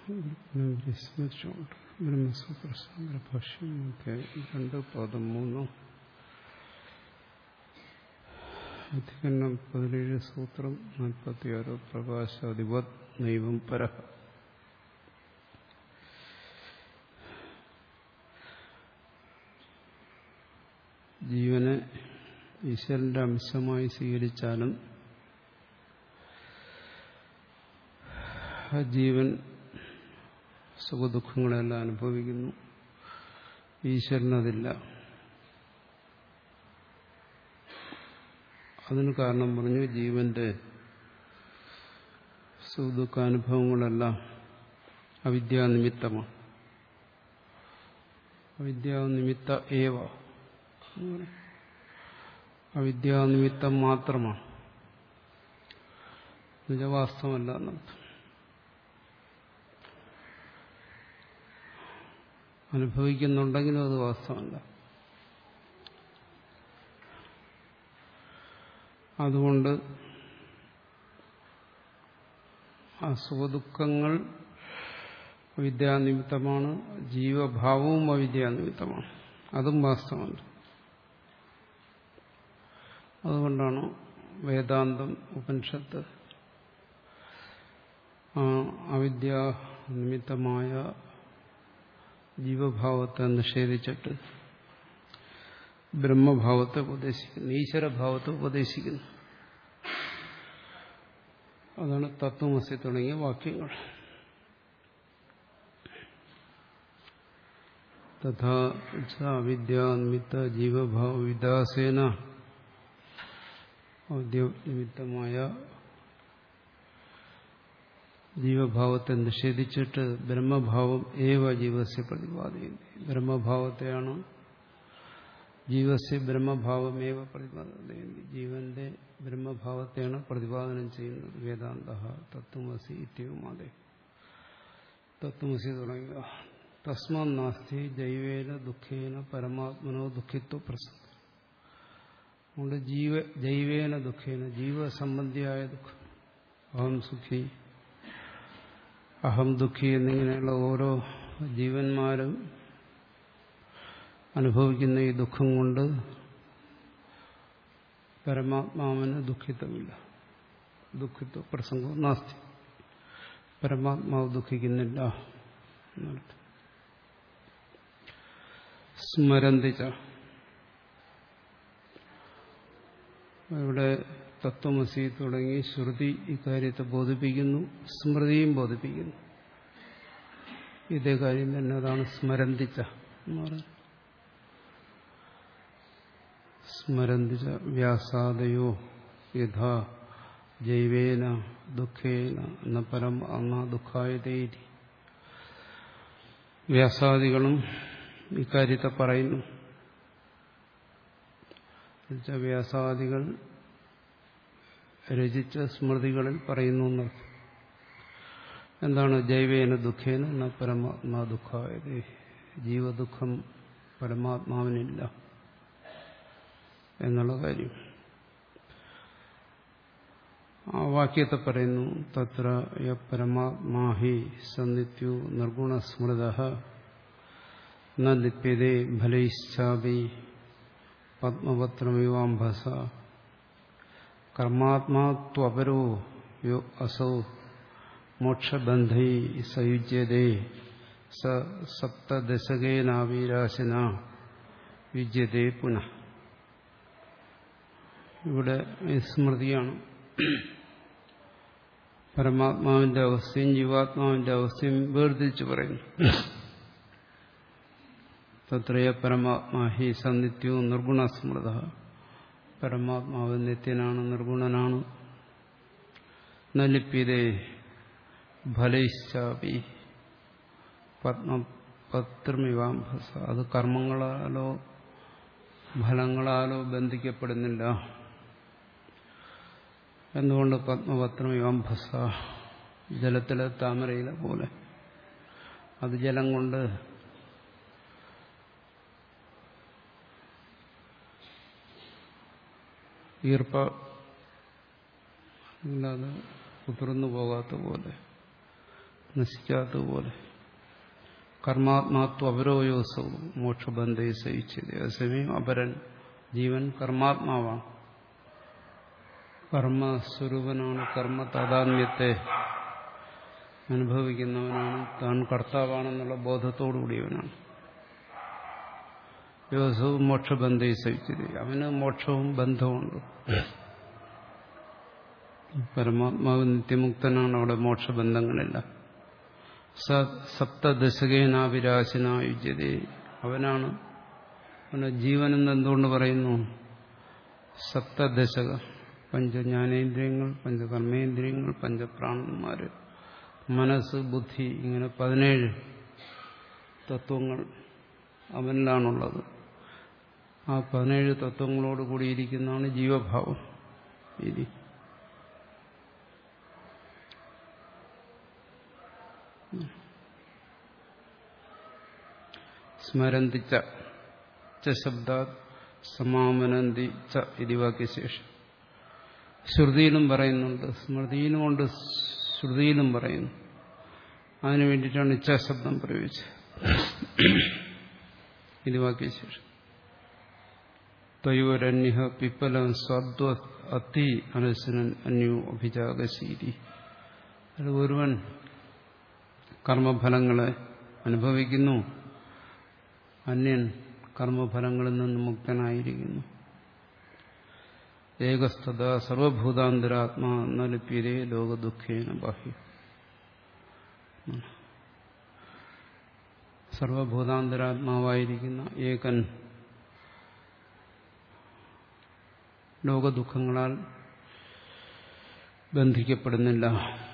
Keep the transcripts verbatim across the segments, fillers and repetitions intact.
വിസ്മരിച്ചുകൊണ്ട് ബ്രഹ്മസൂത്ര ഭാഷ്യം രണ്ട് പതിമൂന്ന് അധികരണം പതിനേഴ് സൂത്രം നാൽപ്പത്തിയാറ് പ്രകാശാധിപത് നൈവം പരഃ. ജീവനെ ഈശ്വരന്റെ അംശമായി സ്വീകരിച്ചാലും ആ ജീവൻ സുഖദുഃഖങ്ങളെല്ലാം അനുഭവിക്കുന്നു. ഈശ്വരനതില്ല. അതിന് കാരണം പറഞ്ഞു, ജീവന്റെ സുഖദുഃഖാനുഭവങ്ങളെല്ലാം അവിദ്യാനിമിത്തമാണ്. അവിദ്യാനിമിത്ത ഏവ, അവിദ്യാനിമിത്തം മാത്രമാണ്. നിജവാസ്തവമല്ല എന്നർത്ഥം. അനുഭവിക്കുന്നുണ്ടെങ്കിലും അത് വാസ്തവമല്ല. അതുകൊണ്ട് ആ സുഖദുഃഖങ്ങൾ അവിദ്യാനിമിത്തമാണ്. ജീവഭാവവും അവിദ്യാനിമിത്തമാണ്. അതും വാസ്തവമല്ല. അതുകൊണ്ടാണ് വേദാന്തം ഉപനിഷത്ത് അവിദ്യാനിമിത്തമായ ജീവഭാവത്തെ നിഷേധിച്ചിട്ട് ബ്രഹ്മഭാവത്തെ ഉപദേശിക്കുന്നു, ഈശ്വരഭാവത്തെ ഉപദേശിക്കുന്നു. അതാണ് തത്വമസി തുടങ്ങിയ വാക്യങ്ങൾ. തഥാ അവിദ്യാനിമിത്ത ജീവഭാവ വിദാസേന, അവിദ്യാനിമിത്തമായ ജീവഭാവത്തെ നിഷേധിച്ചിട്ട് ബ്രഹ്മഭാവം ഏവ ജീവസ്യ പ്രതിപാദിക്കുന്നു. ബ്രഹ്മഭാവത്തെയാണ് ജീവസ്യ ബ്രഹ്മഭാവമേവ പ്രതിപാദിക്കുന്നു. ജീവന്റെ ബ്രഹ്മഭാവത്തെയാണ് പ്രതിപാദനം ചെയ്യുന്നത്. വേദാന്ത തത്വമസി ഇത്യവുമാതെ തത്വമസി തുടങ്ങിയ തസ്മാ നാസ്തി ജൈവേന ദുഃഖേന പരമാത്മനോ ദുഃഖിത്വ പ്രസംഗം. അതുകൊണ്ട് ജീവ ജൈവേന ദുഃഖേന, ജീവസംബന്ധിയായ ദുഃഖം, അഹം സുഖി അഹം ദുഃഖി എന്നിങ്ങനെയുള്ള ഓരോ ജീവന്മാരും അനുഭവിക്കുന്ന ഈ ദുഃഖം കൊണ്ട് പരമാത്മാവിന് ദുഃഖിത്വമില്ല. ദുഃഖിത്വ പ്രസംഗം നാസ്തി. പരമാത്മാവ് ദുഃഖിക്കുന്നില്ല എന്നർത്ഥം. സ്മരന്തിച്ച, ഇവിടെ തത്വമസി തുടങ്ങി ശ്രുതി ഇക്കാര്യത്തെ ബോധിപ്പിക്കുന്നു, സ്മൃതിയും ബോധിപ്പിക്കുന്നു. ഇതേ കാര്യം തന്നെ. അതാണ് സ്മരന്തിച്ച എന്ന് പറയുന്നത്. സ്മരന്തിച്ച വ്യാസാദയോ യഥാ ജൈവേന ദുഃഖേന ന പരം അന്ന ദുഃഖായതേരി. വ്യാസാദികളും ഇക്കാര്യത്തെ പറയുന്നു. വ്യാസാദികൾ രചിച്ച സ്മൃതികളിൽ പറയുന്നു എന്നർത്ഥം. എന്താണ്? ജൈവേന ദുഃഖേന ന പരമാത്മാ ദുഃഖായതേ. ജീവദുഃഖം പരമാത്മാവിനില്ല എന്നുള്ള കാര്യം ആ വാക്യത്തെ പറയുന്നു. തത്ര യ പരമാത്മാഹി സന്നിത്യോ നിർഗുണസ്മൃതഃ ന ലിപ്യതേ ഫലൈശ്ചാപി പത്മപത്രമിവാംഭസ കർമാത്മാത്വപരോ യോ അസൗ മോക്ഷബന്ധൈ സയുജ്യതേ സ സപ്തദശകേനാവിരാശന യുജ്യതേ പുനഃ. ഇവിടെ സ്മൃതിയാണ് പരമാത്മാവിന്റെ അവസ്ഥയും ജീവാത്മാവിന്റെ അവസ്ഥയും വേർതിരിച്ച് പറയുന്നു. തത്രയ പരമാത്മാഹി സന്നിത്യോ നിർഗുണസ്മൃത. പരമാത്മാവ് നിത്യനാണ്, നിർഗുണനാണ്. നലിപ്യതേ ഫലൈശ്ചാപി പത്മപത്രമിവാംഭസ. അത് കർമ്മങ്ങളാലോ ഫലങ്ങളാലോ ബന്ധിക്കപ്പെടുന്നില്ല. എന്തുകൊണ്ട്? പത്മപത്രമിവാംഭസ, ജലത്തിലെ താമരയിലെ പോലെ. അത് ജലം കൊണ്ട് ഈർപ്പ ഇല്ലാതെ കുതിർന്നു പോകാത്ത പോലെ നശിക്കാത്തതുപോലെ കർമാത്മാത്വ അപരോയോസവും മോക്ഷബന്ധയെ സഹിച്ചത്. അതേസമയം അപരൻ ജീവൻ കർമാത്മാവാണ്, കർമ്മസ്വരൂപനാണ്, കർമ്മ താതാത്മ്യത്തെ അനുഭവിക്കുന്നവനാണ്, താൻ കർത്താവാണെന്നുള്ള ബോധത്തോടുകൂടിയവനാണ്. യോസവും മോക്ഷബന്ധയെ സഹിച്ചത്, അവന് മോക്ഷവും ബന്ധവുമുണ്ട്. പരമാത്മാവ് നിത്യമുക്തനാണ്, അവിടെ മോക്ഷബന്ധങ്ങളില്ല. സപ്തദശകേനാവിരാശിന യുജ്യതേ, അവനാണ്. അവന് ജീവനെന്ന് എന്തുകൊണ്ട് പറയുന്നു? സപ്തദശക, പഞ്ചജ്ഞാനേന്ദ്രിയങ്ങൾ, പഞ്ചകർമ്മേന്ദ്രിയങ്ങൾ, പഞ്ചപ്രാണന്മാര്, മനസ്സ്, ബുദ്ധി, ഇങ്ങനെ പതിനേഴ് തത്വങ്ങൾ അവനിലാണുള്ളത്. ആ പതിനേഴ് തത്വങ്ങളോട് കൂടിയിരിക്കുന്നതാണ് ജീവഭാവം. ഇനി സ്മരന്തി ച ശബ്ദാത് സമാമനന്തി ച ഇതി വാക്യശേഷം. ശ്രുതിയിലും പറയുന്നുണ്ട്, സ്മൃതിയിലുമുണ്ട്, ശ്രുതിയിലും പറയുന്നു. അതിനു വേണ്ടിയിട്ടാണ് ഇച്ഛാ ശബ്ദം പ്രയോഗിച്ചത്. ഇത് വാക്യശേഷം. തയോരന്യഃ പിപ്പലം സ്വാദ്വ അതി അനശനൻ അന്യോ അഭിജാഗശീതി. അത് ഒരുവൻ കർമ്മഫലങ്ങളെ അനുഭവിക്കുന്നു, അന്യൻ കർമ്മഫലങ്ങളിൽ നിന്ന് മുക്തനായിരിക്കുന്നു. ഏകസ്തത സർവഭൂതാന്തരാത്മാ ന ലിപ്യതേ ലോകദുഃഖേന ബാഹ്യം. സർവഭൂതാന്തരാത്മാവായിരിക്കുന്ന ഏകൻ ലോകദുഃഖങ്ങളാൽ ബന്ധിക്കപ്പെടുന്നില്ല.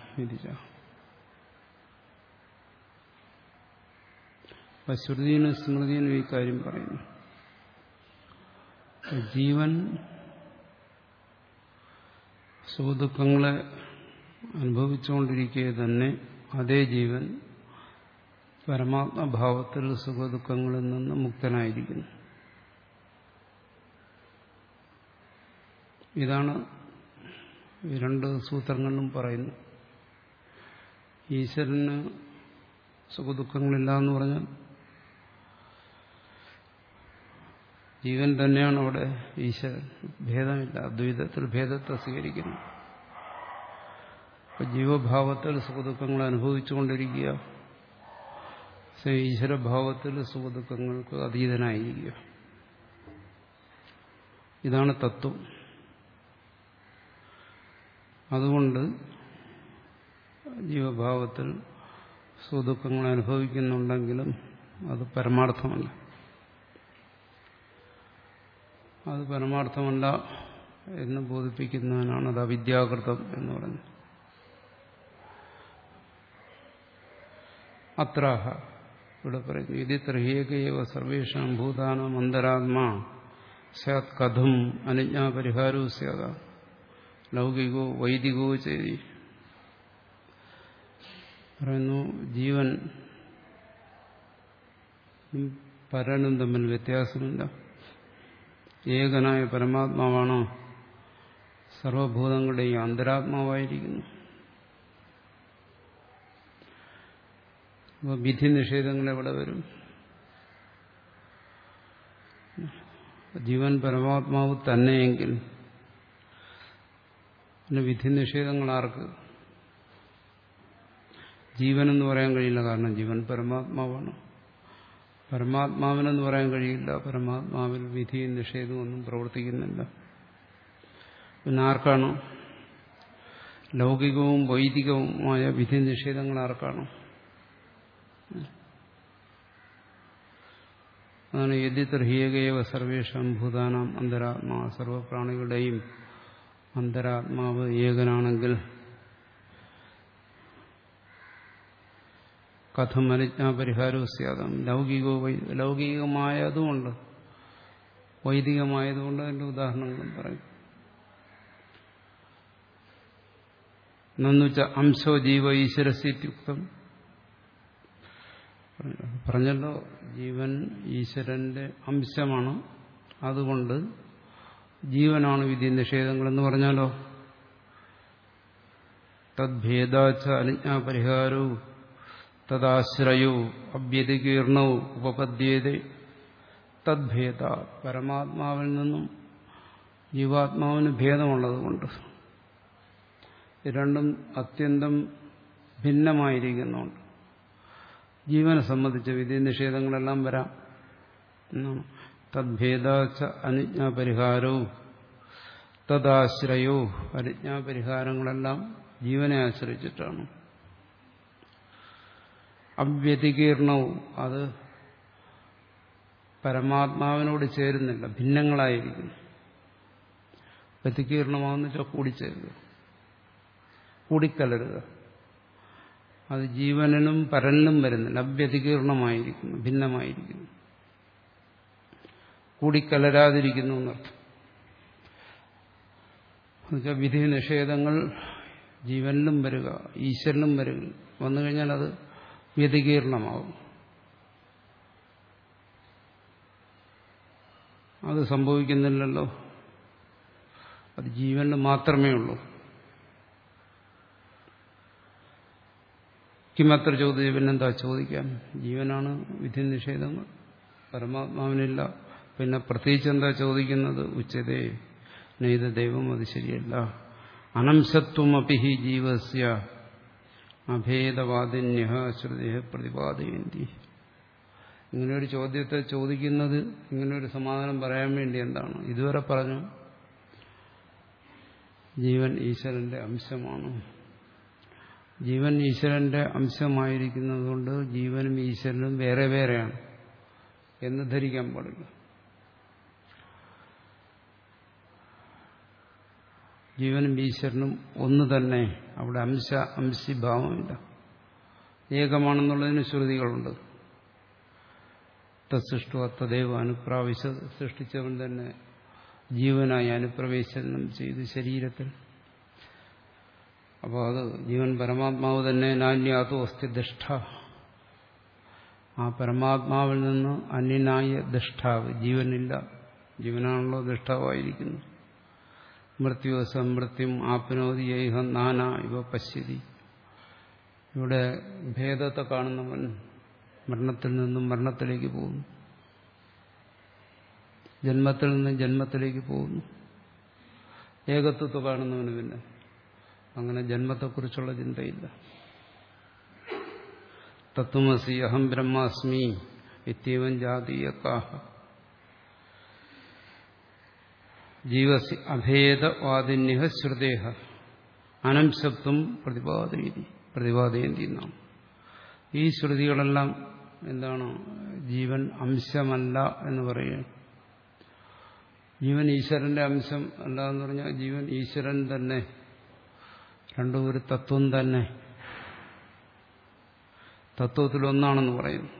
ശ്രുതിയിലും സ്മൃതിയിലും ഈ കാര്യം പറയുന്നു. ജീവൻ സുഖദുഃഖങ്ങളെ അനുഭവിച്ചുകൊണ്ടിരിക്കെ തന്നെ അതേ ജീവൻ പരമാത്മഭാവത്തിൽ സുഖദുഃഖങ്ങളിൽ നിന്ന് മുക്തനായിരിക്കുന്നു. ഇതാണ് ഈ രണ്ട് സൂത്രങ്ങളിലും പറയുന്നു. ഈശ്വരന് സുഖദുഃഖങ്ങളില്ല എന്ന് പറഞ്ഞാൽ ജീവൻ തന്നെയാണ് അവിടെ ഈശ്വരൻ. ഭേദമില്ല, അദ്വൈതത്തിൽ ഭേദത്തെ സ്വീകരിക്കുന്നു. ജീവഭാവത്തിൽ സുഖദുഃഖങ്ങൾ അനുഭവിച്ചുകൊണ്ടിരിക്കുക, ഈശ്വരഭാവത്തിൽ സുഖദുഃഖങ്ങൾക്ക് അതീതനായിരിക്കുക. ഇതാണ് തത്വം. അതുകൊണ്ട് ജീവഭാവത്തിൽ സുഖദുഃഖങ്ങൾ അനുഭവിക്കുന്നുണ്ടെങ്കിലും അത് പരമാർത്ഥമല്ല. അത് പരമാർത്ഥമല്ല എന്ന് ബോധിപ്പിക്കുന്നതിനാണ് അത് അവിദ്യാകൃതം എന്ന് പറയുന്നത്. അത്രാഹ ഇവിടെ പറയുന്നു, ഇത് ത്രഹ്യേകൈവ സർവേഷാം ഭൂതാനാം അന്തരാത്മാ സ്യാത് കഥം അനുജ്ഞാപരിഹാരോ സ്യാത് ലൗകികോ വൈദികോ ചെയ്തി. പറയുന്നു, ജീവൻ പരനും തമ്മിൽ വ്യത്യാസമില്ല. ഏകനായ പരമാത്മാവാണോ സർവഭൂതങ്ങളുടെയും അന്തരാത്മാവായിരിക്കുന്നു. അപ്പോൾ വിധി നിഷേധങ്ങൾ എവിടെ വരും? ജീവൻ പരമാത്മാവ് തന്നെയെങ്കിൽ പിന്നെ വിധി നിഷേധങ്ങൾ ആർക്ക്? ജീവനെന്ന് പറയാൻ കഴിയില്ല, കാരണം ജീവൻ പരമാത്മാവാണ്. പരമാത്മാവിനെന്ന് പറയാൻ കഴിയില്ല, പരമാത്മാവിൽ വിധിയും നിഷേധവും ഒന്നും പ്രവർത്തിക്കുന്നില്ല. പിന്നെ ആർക്കാണ്? ലൗകികവും വൈദികവുമായ വിധി നിഷേധങ്ങൾ ആർക്കാണ്? അതാണ് യദി ത്രഹ്യേകൈവ സർവേഷാം ഭൂതാനാം അന്തരാത്മാ, സർവപ്രാണികളുടെയും അന്തരാത്മാവ് ഏകനാണെങ്കിൽ കഥം അനുജ്ഞാപരിഹാരോ സ്യാദം ലൗകികോ ലൗകികമായതുകൊണ്ട് വൈദികമായതുകൊണ്ട് അതിന്റെ ഉദാഹരണങ്ങളും പറയും. എന്നുവെച്ച അംശോ ജീവ ഈശ്വരസ്യത്യുക്തം പറഞ്ഞല്ലോ, ജീവൻ ഈശ്വരന്റെ അംശമാണ്, അതുകൊണ്ട് ജീവനാണ് വിധി നിഷേധങ്ങളെന്ന് പറഞ്ഞാലോ തദ്ഭേദാച്ച അനുജ്ഞാപരിഹാരോ തദാശ്രയോ അവ്യതികീർണോ ഉപപദ്ധ്യേതേ തദ്ഭേദ. പരമാത്മാവിൽ നിന്നും ജീവാത്മാവിന് ഭേദമുള്ളതുകൊണ്ട് രണ്ടും അത്യന്തം ഭിന്നമായിരിക്കുന്നുണ്ട്. ജീവനെ സംബന്ധിച്ച് വിധിനിഷേധങ്ങളെല്ലാം വരാം എന്നാണ്. തദ്ഭേദാച്ച അനുജ്ഞാപരിഹാരോ തദാശ്രയോ. അനുജ്ഞാപരിഹാരങ്ങളെല്ലാം ജീവനെ ആശ്രയിച്ചിട്ടാണ്. അവ്യതികീർണവും അത് പരമാത്മാവിനോട് ചേരുന്നില്ല, ഭിന്നങ്ങളായിരിക്കുന്നു. വ്യതികീർണമാവെന്ന് വെച്ചാൽ കൂടിച്ചേരുക, കൂടിക്കലരുക. അത് ജീവനും പരനിലും വരുന്നില്ല, അവ്യതികീർണമായിരിക്കുന്നു, ഭിന്നമായിരിക്കുന്നു, കൂടിക്കലരാതിരിക്കുന്നു എന്നർത്ഥം. എന്നുവെച്ചാൽ വിധി നിഷേധങ്ങൾ ജീവനിലും വരിക ഈശ്വരനും വരിക വന്നു കഴിഞ്ഞാൽ അത് വ്യതികീർണമാവും. അത് സംഭവിക്കുന്നില്ലല്ലോ, അത് ജീവനിൽ മാത്രമേ ഉള്ളൂ. കിമത്ര ചോദ്യം, പിന്നെന്താ ചോദിക്കാൻ? ജീവനാണ് വിധി നിഷേധങ്ങൾ, പരമാത്മാവിനില്ല. പിന്നെ പ്രത്യേകിച്ച് എന്താ ചോദിക്കുന്നത്? ഉച്ചതേ നൈത ദൈവം, അത് ശരിയല്ല. അനംശത്വമപി ഹി ജീവസ്യ അഭേദവാദിന്യ ശ്രുതേഹ പ്രതിപാദയന്തി. ഇങ്ങനെയൊരു ചോദ്യത്തെ ചോദിക്കുന്നത്, ഇങ്ങനെയൊരു സമാധാനം പറയാൻ വേണ്ടി എന്താണ്? ഇതുവരെ പറഞ്ഞു ജീവൻ ഈശ്വരന്റെ അംശമാണ്. ജീവൻ ഈശ്വരന്റെ അംശമായിരിക്കുന്നത് കൊണ്ട് ജീവനും ഈശ്വരനും വേറെ വേറെയാണ് എന്ന് ധരിക്കാൻ പാടില്ല. ജീവനും ഈശ്വരനും ഒന്ന് തന്നെ, അവിടെ അംശ അംശിഭാവമില്ല, ഏകമാണെന്നുള്ളതിന് ശ്രുതികളുണ്ട്. തത്സൃഷ്ടു തദൈവ അനുപ്രാവശ്യ, സൃഷ്ടിച്ചവൻ തന്നെ ജീവനായി അനുപ്രവേശനം ചെയ്ത് ശരീരത്തിൽ. അപ്പോൾ അത് ജീവൻ പരമാത്മാവ് തന്നെ. നാന്യാതോ അസ്തി ദൃഷ്ട, ആ പരമാത്മാവിൽ നിന്ന് അന്യനായ ദൃഷ്ടാവ് ജീവനില്ല, ജീവനാണല്ലോ ദൃഷ്ടാവായിരിക്കുന്നു. മൃത്യു സമൃത്യം ആപ്നോതി യൈഹ നാനാ ഇവ പശ്യതി. ഇവിടെ ഭേദത്തെ കാണുന്നവൻ മരണത്തിൽ നിന്നും മരണത്തിലേക്ക് പോകുന്നു, ജന്മത്തിൽ നിന്നും ജന്മത്തിലേക്ക് പോകുന്നു. ഏകത്വത്തെ കാണുന്നവന് പിന്നെ അങ്ങനെ ജന്മത്തെക്കുറിച്ചുള്ള ചിന്തയില്ല. തത്വമസി അഹം ബ്രഹ്മാസ്മി ഇത്യവൻ ജാതീയകാഹ ജീവസി അഭേദവാദിന്യ ശ്രുതേഹ അനംശത്വം പ്രതിപാദയതി പ്രതിപാദയന്തി എന്നാണ്. ഈ ശ്രുതികളെല്ലാം എന്താണ്? ജീവൻ അംശമല്ല എന്ന് പറയുക. ജീവൻ ഈശ്വരന്റെ അംശം അല്ല എന്ന് പറഞ്ഞാൽ ജീവൻ ഈശ്വരൻ തന്നെ, രണ്ടും ഒരു തത്വം തന്നെ, തത്വത്തിലൊന്നാണെന്ന് പറയുന്നു.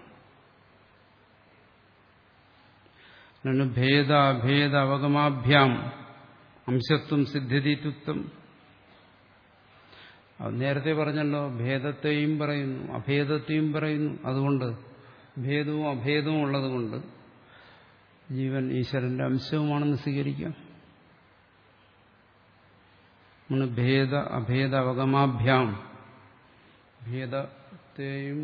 ഭേദ അഭേദ അവഗമാഭ്യാം അംശത്വം സിദ്ധ്യതിത്വം. അത് നേരത്തെ പറഞ്ഞല്ലോ, ഭേദത്തെയും പറയുന്നു അഭേദത്തെയും പറയുന്നു. അതുകൊണ്ട് ഭേദവും അഭേദവും ഉള്ളതുകൊണ്ട് ജീവൻ ഈശ്വരന്റെ അംശവുമാണെന്ന് സ്വീകരിക്കാം. ഭേദ അഭേദ അവഗമാഭ്യാം, ഭേദത്തെയും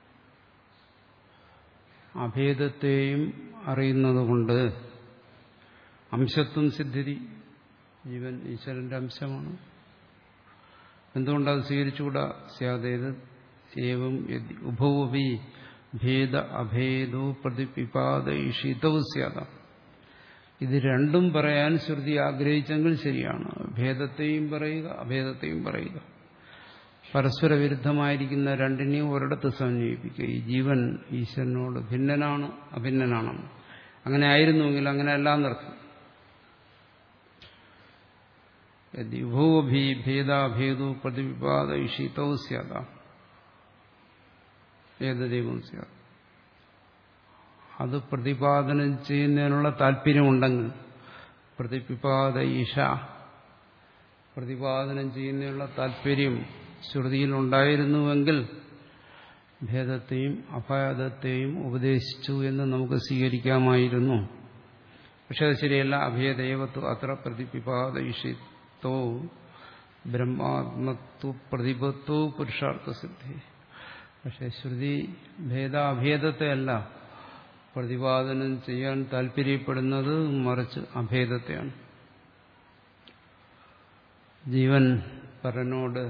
അഭേദത്തെയും അറിയുന്നതുകൊണ്ട് അംശത്വം സിദ്ധിരി, ജീവൻ ഈശ്വരന്റെ അംശമാണ്. എന്തുകൊണ്ടത് സ്വീകരിച്ചുകൂടാ? സ്യാദേത് ഏവം ഉഭവപി ഭേദ അഭേദോ പ്രതിപിപാദയിഷിതവും സ്യാദ. ഇത് രണ്ടും പറയാൻ ശ്രുതി ആഗ്രഹിച്ചെങ്കിൽ ശരിയാണ്. ഭേദത്തെയും പറയുക അഭേദത്തെയും പറയുക. പരസ്പര വിരുദ്ധമായിരിക്കുന്ന രണ്ടിനെയും ഒരിടത്ത് സമന്വയിപ്പിക്കുക. ഈ ജീവൻ ഈശ്വരനോട് ഭിന്നനാണ് അഭിന്നനാണെന്ന്. അങ്ങനെ ആയിരുന്നുവെങ്കിൽ അങ്ങനെ അല്ലാന്നർത്ഥം. ഉഭവഭി ഭേദാഭേദോ പ്രതിപിപാദയിഷിതവും സ്യാദ ഏതദൈവം സ്യാദ്. അത് പ്രതിപാദനം ചെയ്യുന്നതിനുള്ള താല്പര്യമുണ്ടെങ്കിൽ, പ്രതിപിപാദയിഷ പ്രതിപാദനം ചെയ്യുന്നതിനുള്ള താല്പര്യം ശ്രുതിയിലുണ്ടായിരുന്നുവെങ്കിൽ ഭേദത്തെയും അഭേദത്തെയും ഉപദേശിച്ചു എന്ന് നമുക്ക് സ്വീകരിക്കാമായിരുന്നു. പക്ഷെ അത് ശരിയല്ല. അഭേദേവത്വ അത്ര പ്രതിപിപാദയിഷിത്തോ ബ്രഹ്മാത്മത്വ പ്രതിപത്തോ പുരുഷാർത്ഥസിദ്ധി. പക്ഷെ ശ്രുതി ഭേദാഭേദത്തെയല്ല പ്രതിപാദനം ചെയ്യാൻ താല്പര്യപ്പെടുന്നത്, മറിച്ച് അഭേദത്തെയാണ്. ജീവൻ പരനോട്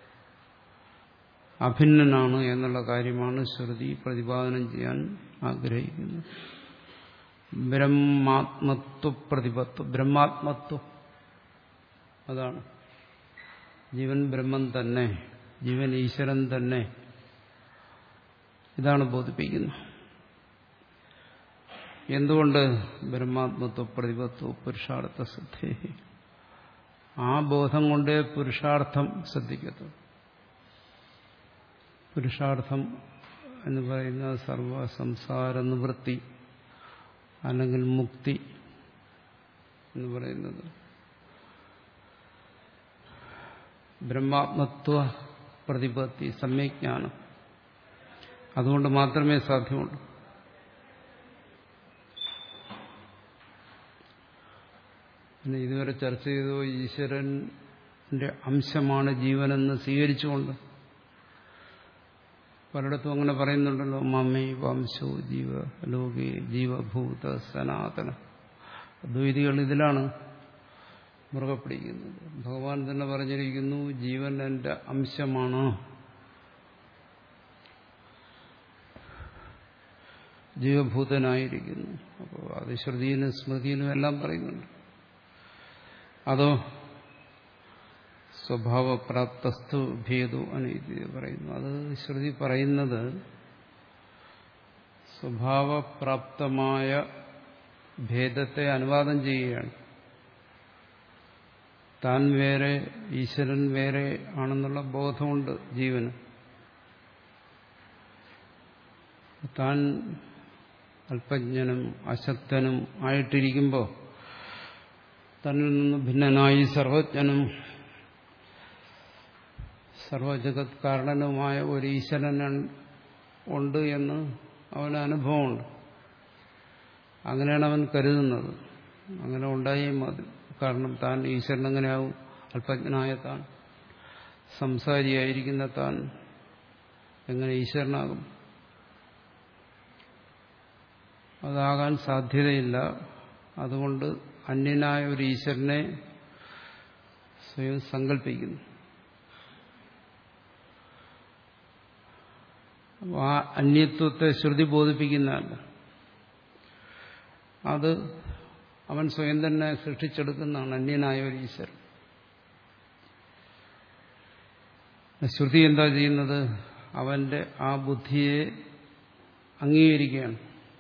അഭിന്നനാണ് എന്നുള്ള കാര്യമാണ് ശ്രുതി പ്രതിപാദനം ചെയ്യാൻ ആഗ്രഹിക്കുന്നത്. ബ്രഹ്മാത്മത്വ പ്രതിപത്വം, ബ്രഹ്മാത്മത്വം അതാണ്. ജീവൻ ബ്രഹ്മം തന്നെ, ജീവൻ ഈശ്വരൻ തന്നെ, ഇതാണ് ബോധിപ്പിക്കുന്നത്. എന്തുകൊണ്ട്? ബ്രഹ്മാത്മത്വ പ്രതിപത്വ പുരുഷാർത്ഥ സിദ്ധി. ആ ബോധം കൊണ്ടേ പുരുഷാർത്ഥം ശ്രദ്ധിക്കത്തുള്ളൂ. പുരുഷാർത്ഥം എന്ന് പറയുന്ന സർവ സംസാര നിവൃത്തി അല്ലെങ്കിൽ മുക്തി എന്ന് പറയുന്നത് ബ്രഹ്മാത്മത്വ പ്രതിപത്തി സമ്യജ്ഞാനം, അതുകൊണ്ട് മാത്രമേ സാധ്യമുള്ളൂ. പിന്നെ ഇതുവരെ ചർച്ച ചെയ്തോ ഈശ്വരന്റെ അംശമാണ് ജീവനെന്ന് സ്വീകരിച്ചുകൊണ്ട് പലയിടത്തും അങ്ങനെ പറയുന്നുണ്ടല്ലോ. മമ്മി വംശോ ജീവ ലോകേ ജീവഭൂത സനാതന. അദ്വൈതികൾ ഇതിലാണ് മുറുകെ പിടിക്കുന്നത്. ഭഗവാൻ തന്നെ പറഞ്ഞിരിക്കുന്നു, ജീവൻ എന്റെ അംശമാണ്, ജീവഭൂതനായിരിക്കുന്നു. അപ്പോൾ അത് ശ്രുതിയിലും സ്മൃതിയിലും എല്ലാം പറയുന്നുണ്ട്. അതോ സ്വഭാവപ്രാപ്തസ്തു ഭേദോ അനീതി പറയുന്നു. അത് ശ്രുതി പറയുന്നത് സ്വഭാവപ്രാപ്തമായ ഭേദത്തെ അനുവാദം ചെയ്യുകയാണ്. താൻ വേറെ ഈശ്വരൻ വേറെ ആണെന്നുള്ള ബോധമുണ്ട് ജീവന്. താൻ അല്പജ്ഞനും അശക്തനും ആയിട്ടിരിക്കുമ്പോൾ തന്നിൽ നിന്ന് ഭിന്നനായി സർവജ്ഞനും സർവജഗത് കാരണനുമായ ഒരു ഈശ്വരൻ ഉണ്ട് എന്ന് അവന് അനുഭവമുണ്ട്. അങ്ങനെയാണ് അവൻ കരുതുന്നത്. അങ്ങനെ ഉണ്ടായേ മതി. കാരണം താൻ ഈശ്വരൻ എങ്ങനെയാവും? അല്പജ്ഞനായ താൻ, സംസാരിയായിരിക്കുന്ന താൻ എങ്ങനെ ഈശ്വരനാകും? അതാകാൻ സാധ്യതയില്ല. അതുകൊണ്ട് അന്യനായ ഒരു ഈശ്വരനെ സ്വയം സങ്കല്പിക്കുന്നു. ആ അന്യത്വത്തെ ശ്രുതി ബോധിപ്പിക്കുന്നതല്ല, അത് അവൻ സ്വയം തന്നെ സൃഷ്ടിച്ചെടുക്കുന്നതാണ് അന്യനായ ഒരു ഈശ്വരൻ. ശ്രുതി എന്താ ചെയ്യുന്നത്? അവന്റെ ആ ബുദ്ധിയെ അംഗീകരിക്കുകയാണ്.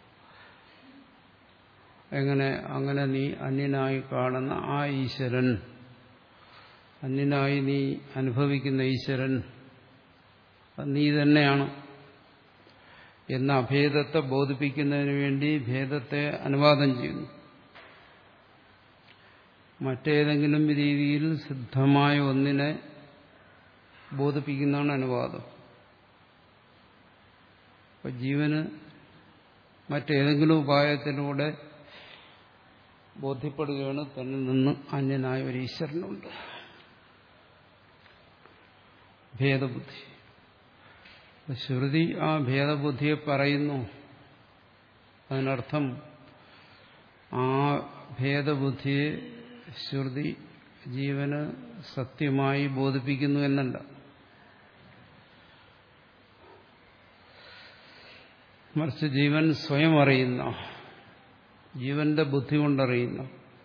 എങ്ങനെ? അങ്ങനെ നീ അന്യനായി കാണുന്ന ആ ഈശ്വരൻ, അന്യനായി നീ അനുഭവിക്കുന്ന ഈശ്വരൻ നീ തന്നെയാണ് എന്ന അഭേദത്തെ ബോധിപ്പിക്കുന്നതിന് വേണ്ടി ഭേദത്തെ അനുവാദം ചെയ്യുന്നു. മറ്റേതെങ്കിലും രീതിയിൽ സിദ്ധമായ ഒന്നിനെ ബോധിപ്പിക്കുന്നതാണ് അനുവാദം. അപ്പൊ ജീവന് മറ്റേതെങ്കിലും ഉപായത്തിലൂടെ ബോധ്യപ്പെടുകയാണ് തന്നിൽ നിന്ന് അന്യനായ ഒരു ഈശ്വരനുണ്ട്. ഭേദബുദ്ധി. ശ്രുതി ആ ഭേദബുദ്ധിയെ പറയുന്നു. അതിനർത്ഥം ആ ഭേദബുദ്ധിയെ ശ്രുതി ജീവന് സത്യമായി ബോധിപ്പിക്കുന്നു എന്നല്ല. മറിച്ച് ജീവൻ സ്വയം അറിയുന്ന, ജീവന്റെ ബുദ്ധി കൊണ്ടറിയുന്ന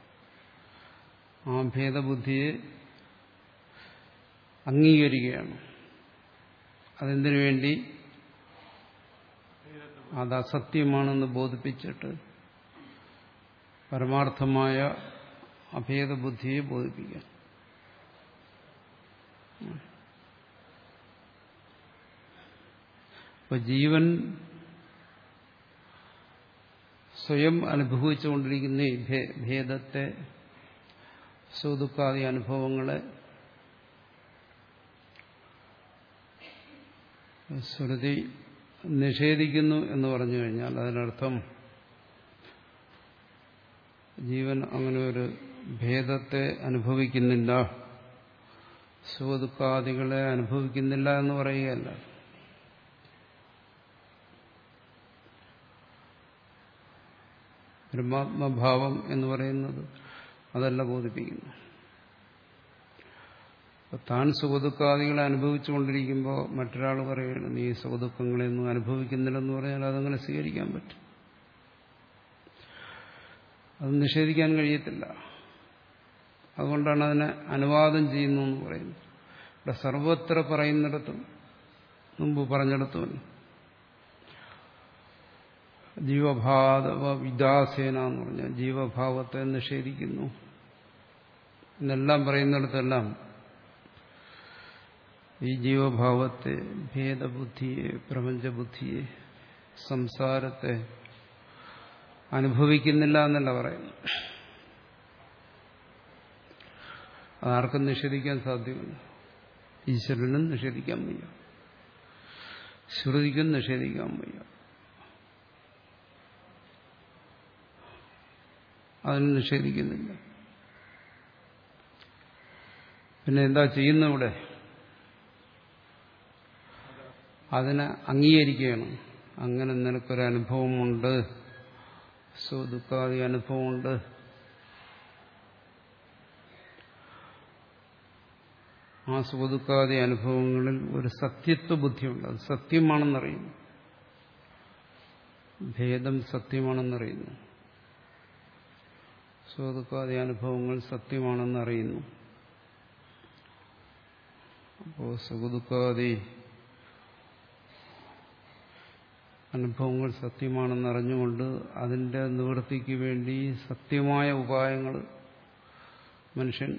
ആ ഭേദബുദ്ധിയെ അംഗീകരിക്കുകയാണ്. അതെന്തിനു വേണ്ടി? അത് അസത്യമാണെന്ന് ബോധിപ്പിച്ചിട്ട് പരമാർത്ഥമായ അഭേദബുദ്ധിയെ ബോധിപ്പിക്കുക. അപ്പൊ ജീവൻ സ്വയം അനുഭവിച്ചുകൊണ്ടിരിക്കുന്ന ഈ ഭേദത്തെ, സുഖദുഃഖാദി അനുഭവങ്ങളെ ശ്രുതി നിഷേധിക്കുന്നു എന്ന് പറഞ്ഞു കഴിഞ്ഞാൽ അതിനർത്ഥം ജീവൻ അങ്ങനെ ഒരു ഭേദത്തെ അനുഭവിക്കുന്നില്ല, സുഖദുഃഖാദികളെ അനുഭവിക്കുന്നില്ല എന്ന് പറയുകയല്ല. ബ്രഹ്മാത്മഭാവം എന്ന് പറയുന്നത് അതല്ല ബോധിപ്പിക്കുന്നു. താൻ സുഖദുഃഖാദികളെ അനുഭവിച്ചുകൊണ്ടിരിക്കുമ്പോൾ മറ്റൊരാൾ പറയുകയാണ് നീ സുഖദുഃഖങ്ങളെയൊന്നും അനുഭവിക്കുന്നില്ലെന്ന് പറഞ്ഞാൽ അതങ്ങനെ സ്വീകരിക്കാൻ പറ്റും? അത് നിഷേധിക്കാൻ കഴിയത്തില്ല. അതുകൊണ്ടാണ് അതിനെ അനുവാദം ചെയ്യുന്നു എന്ന് പറയുന്നത്. ഇവിടെ സർവത്ര പറയുന്നിടത്തും മുമ്പ് പറഞ്ഞിടത്തും ജീവഭാവ വിദാസേന എന്ന് പറഞ്ഞാൽ ജീവഭാവത്തെ നിഷേധിക്കുന്നു എന്നെല്ലാം പറയുന്നിടത്തെല്ലാം ഈ ജീവഭാവത്തെ, ഭേദബുദ്ധിയെ, പ്രപഞ്ചബുദ്ധിയെ, സംസാരത്തെ അനുഭവിക്കുന്നില്ല എന്നല്ല പറയുന്നു. അതാർക്കും നിഷേധിക്കാൻ സാധ്യമല്ല. ഈശ്വരനും നിഷേധിക്കാൻ വയ്യ, ശ്രുതിക്കും നിഷേധിക്കാൻ വയ്യ. അതിന് നിഷേധിക്കുന്നില്ല. പിന്നെ എന്താ ചെയ്യുന്ന ഇവിടെ? അതിനെ അംഗീകരിക്കുകയാണ്. അങ്ങനെ നിനക്കൊരു അനുഭവമുണ്ട്, സുഖദുഃഖാദി അനുഭവമുണ്ട്. ആ സുഖദുഃഖാദി അനുഭവങ്ങളിൽ ഒരു സത്യത്വ ബുദ്ധിയുണ്ട്. അത് സത്യമാണെന്നറിയുന്നു. ഭേദം സത്യമാണെന്നറിയുന്നു. സുഖദുഃഖാദി അനുഭവങ്ങൾ സത്യമാണെന്നറിയുന്നു. അപ്പോൾ സുഖദുഃഖാദി അനുഭവങ്ങൾ സത്യമാണെന്നറിഞ്ഞുകൊണ്ട് അതിൻ്റെ നിവൃത്തിക്ക് വേണ്ടി സത്യമായ ഉപായങ്ങൾ മനുഷ്യൻ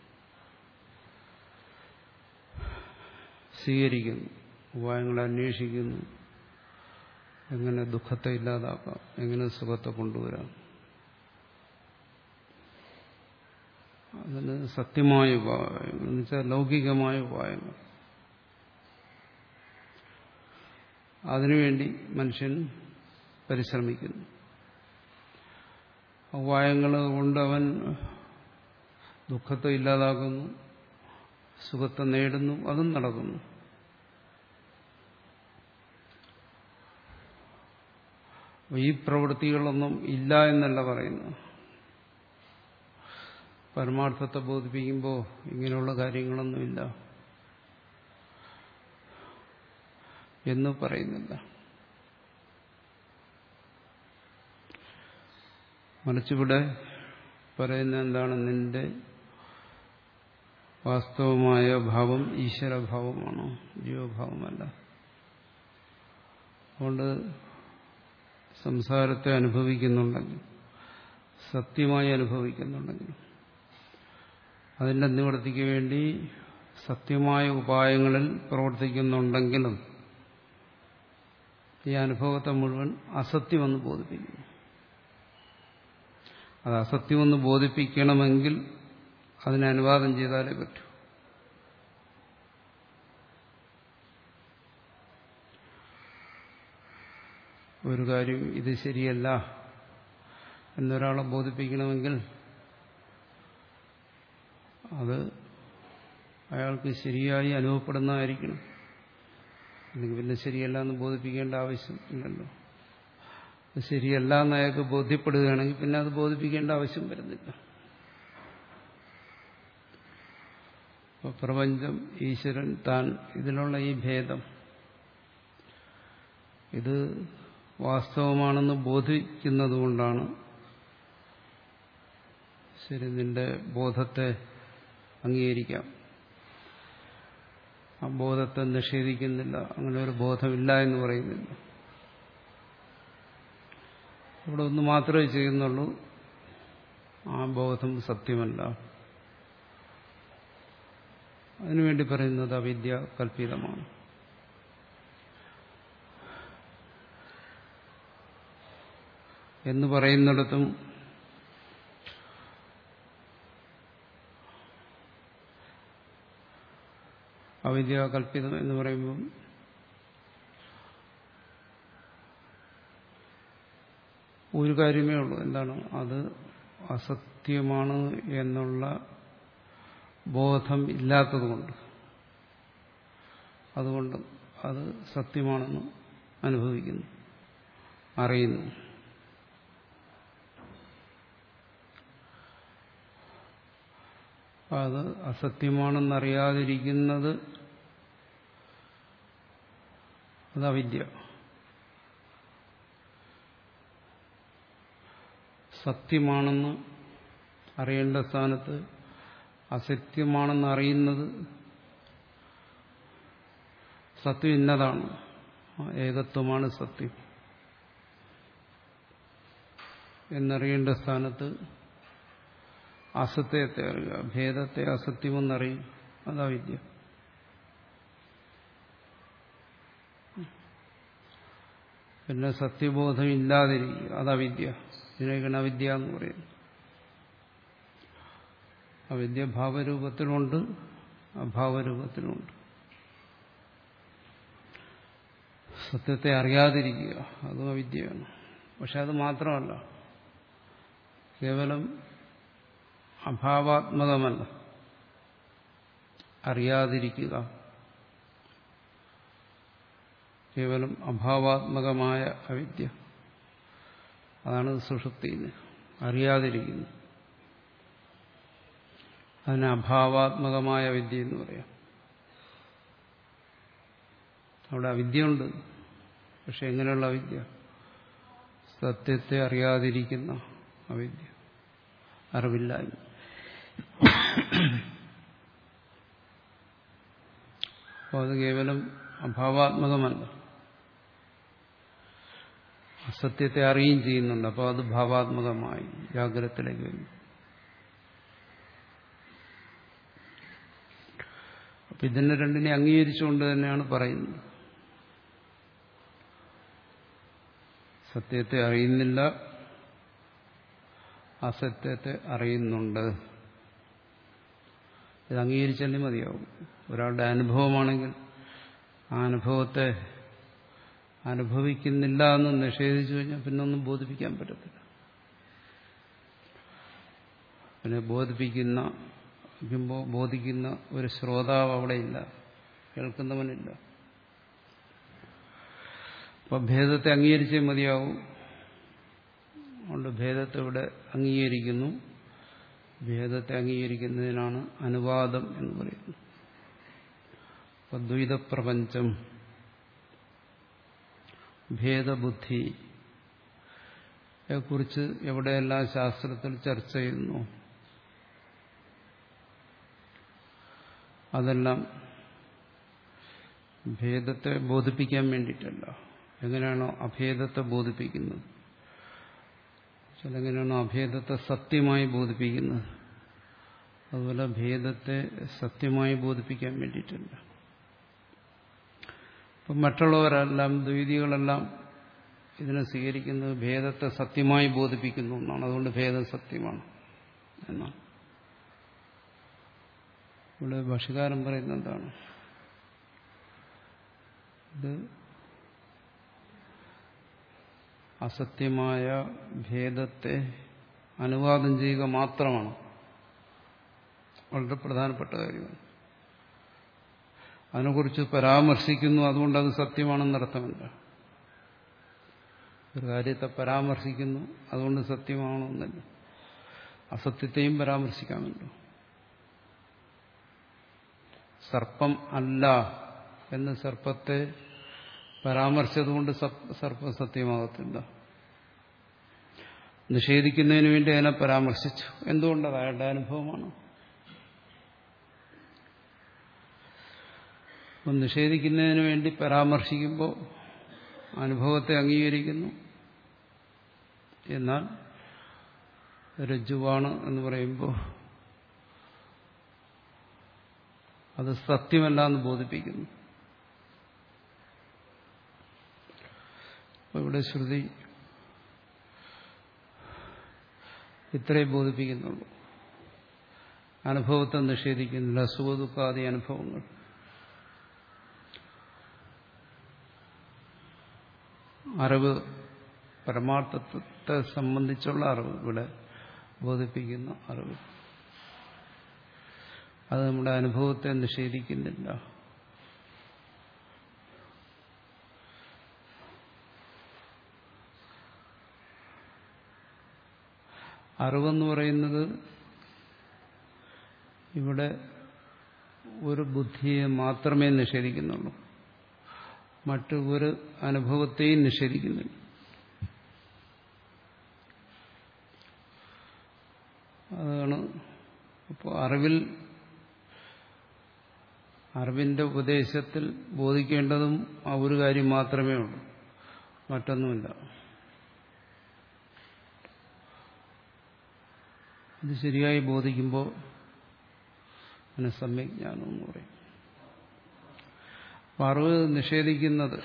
സ്വീകരിക്കുന്നു, ഉപായങ്ങൾ അന്വേഷിക്കുന്നു. എങ്ങനെ ദുഃഖത്തെ ഇല്ലാതാക്കാം, എങ്ങനെ സുഖത്തെ കൊണ്ടുവരാം, അതിന് സത്യമായ ഉപായങ്ങൾ എന്ന് വെച്ചാൽ ലൗകികമായ ഉപായങ്ങൾ. അതിനുവേണ്ടി മനുഷ്യൻ പരിശ്രമിക്കുന്നു. ഉപായങ്ങൾ കൊണ്ട് അവൻ ദുഃഖത്തെ ഇല്ലാതാക്കുന്നു, സുഖത്തെ നേടുന്നു, അതും നടക്കുന്നു. ഈ പ്രവൃത്തികളൊന്നും ഇല്ല എന്നല്ല പറയുന്നു. പരമാർത്ഥത്തെ ബോധിപ്പിക്കുമ്പോൾ ഇങ്ങനെയുള്ള കാര്യങ്ങളൊന്നുമില്ല എന്ന് പറയുന്നില്ല. മറിച്ചിവിടെ പറയുന്ന എന്താണ്? നിന്റെ വാസ്തവമായ ഭാവം ഈശ്വരഭാവമാണോ, ജീവഭാവമല്ല. അതുകൊണ്ട് സംസാരത്തെ അനുഭവിക്കുന്നുണ്ടെങ്കിൽ, സത്യമായി അനുഭവിക്കുന്നുണ്ടെങ്കിൽ, അതിൻ്റെ നിവൃത്തിക്ക് വേണ്ടി സത്യമായ ഉപായങ്ങളിൽ പ്രവർത്തിക്കുന്നുണ്ടെങ്കിലും ഈ അനുഭവത്തെ മുഴുവൻ അസത്യമെന്ന് ബോധിപ്പിക്കുന്നു. അത് അസത്യമെന്ന് ബോധിപ്പിക്കണമെങ്കിൽ അതിനെ അനുവാദം ചെയ്താലേ പറ്റൂ. ഒരു കാര്യം ഇത് ശരിയല്ല എന്നൊരാളെ ബോധിപ്പിക്കണമെങ്കിൽ അത് അയാൾക്ക് ശരിയായി അനുഭവപ്പെടുന്നതായിരിക്കണം. അല്ലെങ്കിൽ പിന്നെ ശരിയല്ല എന്ന് ബോധിപ്പിക്കേണ്ട ആവശ്യം ഇല്ലല്ലോ. അത് ശരിയല്ല എന്ന് അയാൾക്ക് ബോധ്യപ്പെടുകയാണെങ്കിൽ പിന്നെ അത് ബോധിപ്പിക്കേണ്ട ആവശ്യം വരുന്നില്ല. അപ്പോൾ പ്രപഞ്ചം, ഈശ്വരൻ, താൻ, ഇതിലുള്ള ഈ ഭേദം ഇത് വാസ്തവമാണെന്ന് ബോധിക്കുന്നതുകൊണ്ടാണ് ശരി നിന്റെ ബോധത്തെ അംഗീകരിക്കാം, ആ ബോധത്തെ നിഷേധിക്കുന്നില്ല, അങ്ങനെ ഒരു ബോധമില്ല എന്ന് പറയുന്നില്ല. ഇവിടെ ഒന്ന് മാത്രമേ ചെയ്യുന്നുള്ളൂ, ആ ബോധം സത്യമല്ല. അതിനുവേണ്ടി പറയുന്നത് അവിദ്യ കൽപ്പിതമാണ്. എന്ന് പറയുന്നിടത്തും അവിദ്യ കൽപ്പിതം എന്ന് പറയുമ്പോൾ ഒരു കാര്യമേ ഉള്ളൂ. എന്താണ്? അത് അസത്യമാണ് എന്നുള്ള ബോധം ഇല്ലാത്തതുകൊണ്ട്, അതുകൊണ്ട് അത് സത്യമാണെന്ന് അനുഭവിക്കുന്നു, അറിയുന്നു. അത് അസത്യമാണെന്നറിയാതിരിക്കുന്നത് അത് അവിദ്യ. സത്യമാണെന്ന് അറിയേണ്ട സ്ഥാനത്ത് അസത്യമാണെന്ന് അറിയുന്നത് സത്യം ഇന്നതാണ്, ഏകത്വമാണ് സത്യം എന്നറിയേണ്ട സ്ഥാനത്ത് അസത്യത്തെ അറിയുക, ഭേദത്തെ അസത്യമെന്നറിയും, അതാ വിദ്യ. പിന്നെ സത്യബോധം ഇല്ലാതിരിക്കുക, അതാ വിദ്യ. ഇതിനേക്കാണ് അവിദ്യ എന്ന് പറയുന്നത്. അവിദ്യ ഭാവരൂപത്തിലുണ്ട്, അഭാവരൂപത്തിലുണ്ട്. സത്യത്തെ അറിയാതിരിക്കുക അതും അവിദ്യയാണ്. പക്ഷെ അത് മാത്രമല്ല, കേവലം അഭാവാത്മകമല്ല, അറിയാതിരിക്കുക കേവലം അഭാവാത്മകമായ അവിദ്യ, അതാണ് സുഷുപ്തിയിൽ അറിയാതിരിക്കുന്നത്. അതിന് അഭാവാത്മകമായ വിദ്യ എന്ന് പറയാം. അവിടെ അവിദ്യയുണ്ട്, പക്ഷെ എങ്ങനെയുള്ള അവിദ്യ? സത്യത്തെ അറിയാതിരിക്കുന്ന അവിദ്യ, അറിവില്ലായ്മ. അപ്പോൾ അത് കേവലം അഭാവാത്മകമല്ല, അസത്യത്തെ അറിയുകയും ചെയ്യുന്നുണ്ട്. അപ്പോൾ അത് ഭാവാത്മകമായി ജാഗ്രതത്തിലേക്ക് വരും. അപ്പം ഇതിനെ രണ്ടിനെ അംഗീകരിച്ചുകൊണ്ട് തന്നെയാണ് പറയുന്നത്. സത്യത്തെ അറിയുന്നില്ല, അസത്യത്തെ അറിയുന്നുണ്ട്. ഇത് അംഗീകരിച്ചല്ലേ മതിയാവും. ഒരാളുടെ അനുഭവമാണെങ്കിൽ ആ അനുഭവത്തെ അനുഭവിക്കുന്നില്ല എന്ന് നിഷേധിച്ചു കഴിഞ്ഞാൽ പിന്നെ ഒന്നും ബോധിപ്പിക്കാൻ പറ്റത്തില്ല. പിന്നെ ബോധിപ്പിക്കുന്ന ബോധിക്കുന്ന ഒരു ശ്രോതാവ് അവിടെ ഇല്ല, കേൾക്കുന്നവനില്ല. അപ്പൊ ഭേദത്തെ അംഗീകരിച്ചേ മതിയാവും. അതുകൊണ്ട് ഭേദത്തെ ഇവിടെ അംഗീകരിക്കുന്നു. ഭേദത്തെ അംഗീകരിക്കുന്നതിനാണ് അനുവാദം എന്ന് പറയുന്നത്. അപ്പൊ ദ്വൈതപ്രപഞ്ചം, ഭേദബുദ്ധിയെ കുറിച്ച് എവിടെയെല്ലാം ശാസ്ത്രത്തിൽ ചർച്ച ചെയ്യുന്നു അതെല്ലാം ഭേദത്തെ ബോധിപ്പിക്കാൻ വേണ്ടിയിട്ടല്ല. എങ്ങനെയാണോ അഭേദത്തെ ബോധിപ്പിക്കുന്നത്, എങ്ങനെയാണോ അഭേദത്തെ സത്യമായി ബോധിപ്പിക്കുന്നത്, അതുപോലെ ഭേദത്തെ സത്യമായി ബോധിപ്പിക്കാൻ വേണ്ടിയിട്ടല്ല. ഇപ്പം മറ്റുള്ളവരെല്ലാം, ദ്വൈതികളെല്ലാം ഇതിനെ സ്വീകരിക്കുന്നത് ഭേദത്തെ സത്യമായി ബോധിപ്പിക്കുന്നു എന്നാണ്. അതുകൊണ്ട് ഭേദം സത്യമാണ് എന്നാണ്. ഇവിടെ ഭാഷ്യകാരൻ പറയുന്നത് എന്താണ്? ഇത് അസത്യമായ ഭേദത്തെ അനുവാദം ചെയ്യുക മാത്രമാണ്. വളരെ പ്രധാനപ്പെട്ട കാര്യമാണ്. അതിനെക്കുറിച്ച് പരാമർശിക്കുന്നു, അതുകൊണ്ട് അത് സത്യമാണെന്നർത്ഥമില്ല. ഒരു കാര്യത്തെ പരാമർശിക്കുന്നു, അതുകൊണ്ട് സത്യമാണെന്നല്ല. അസത്യത്തെയും പരാമർശിക്കാമല്ലോ. സർപ്പം അല്ല എന്ന് സർപ്പത്തെ പരാമർശിച്ചതുകൊണ്ട് സർപ്പം സത്യമാകത്തില്ല. നിഷേധിക്കുന്നതിന് വേണ്ടി അതിനെ പരാമർശിച്ചു. എന്തുകൊണ്ടത്? അയാളുടെ അനുഭവമാണ്. അപ്പം നിഷേധിക്കുന്നതിന് വേണ്ടി പരാമർശിക്കുമ്പോൾ അനുഭവത്തെ അംഗീകരിക്കുന്നു. എന്നാൽ രജ്ജുവാണ് എന്ന് പറയുമ്പോൾ അത് സത്യമല്ല എന്ന് ബോധിപ്പിക്കുന്നു. അപ്പോൾ ഇവിടെ ശ്രുതി ഇത്രയും ബോധിപ്പിക്കുന്നുള്ളൂ. അനുഭവത്തെ നിഷേധിക്കുന്നില്ല. സുഖദുഃഖാദി അനുഭവങ്ങൾ അറിവ്, പരമാർത്ഥത്തെ സംബന്ധിച്ചുള്ള അറിവ്, ഇവിടെ ബോധിപ്പിക്കുന്ന അറിവ്, അത് നമ്മുടെ അനുഭവത്തെ നിഷേധിക്കുന്നില്ല. അറിവെന്ന് പറയുന്നത് ഇവിടെ ഒരു ബുദ്ധിയെ മാത്രമേ നിഷേധിക്കുന്നുള്ളൂ, മറ്റു ഒരു അനുഭവത്തെയും നിഷേധിക്കുന്നില്ല. അതാണ് അപ്പോൾ അറിവിൽ അറിവിന്റെ ഉപദേശത്തിൽ ബോധിക്കേണ്ടതും ആ ഒരു കാര്യം മാത്രമേ ഉള്ളൂ, മറ്റൊന്നുമില്ല. ഇത് ശരിയായി ബോധിക്കുമ്പോൾ അതിന് സമ്യജ്ഞാനം എന്ന് പറയും. അപ്പം അറിവ് നിഷേധിക്കുന്നത്,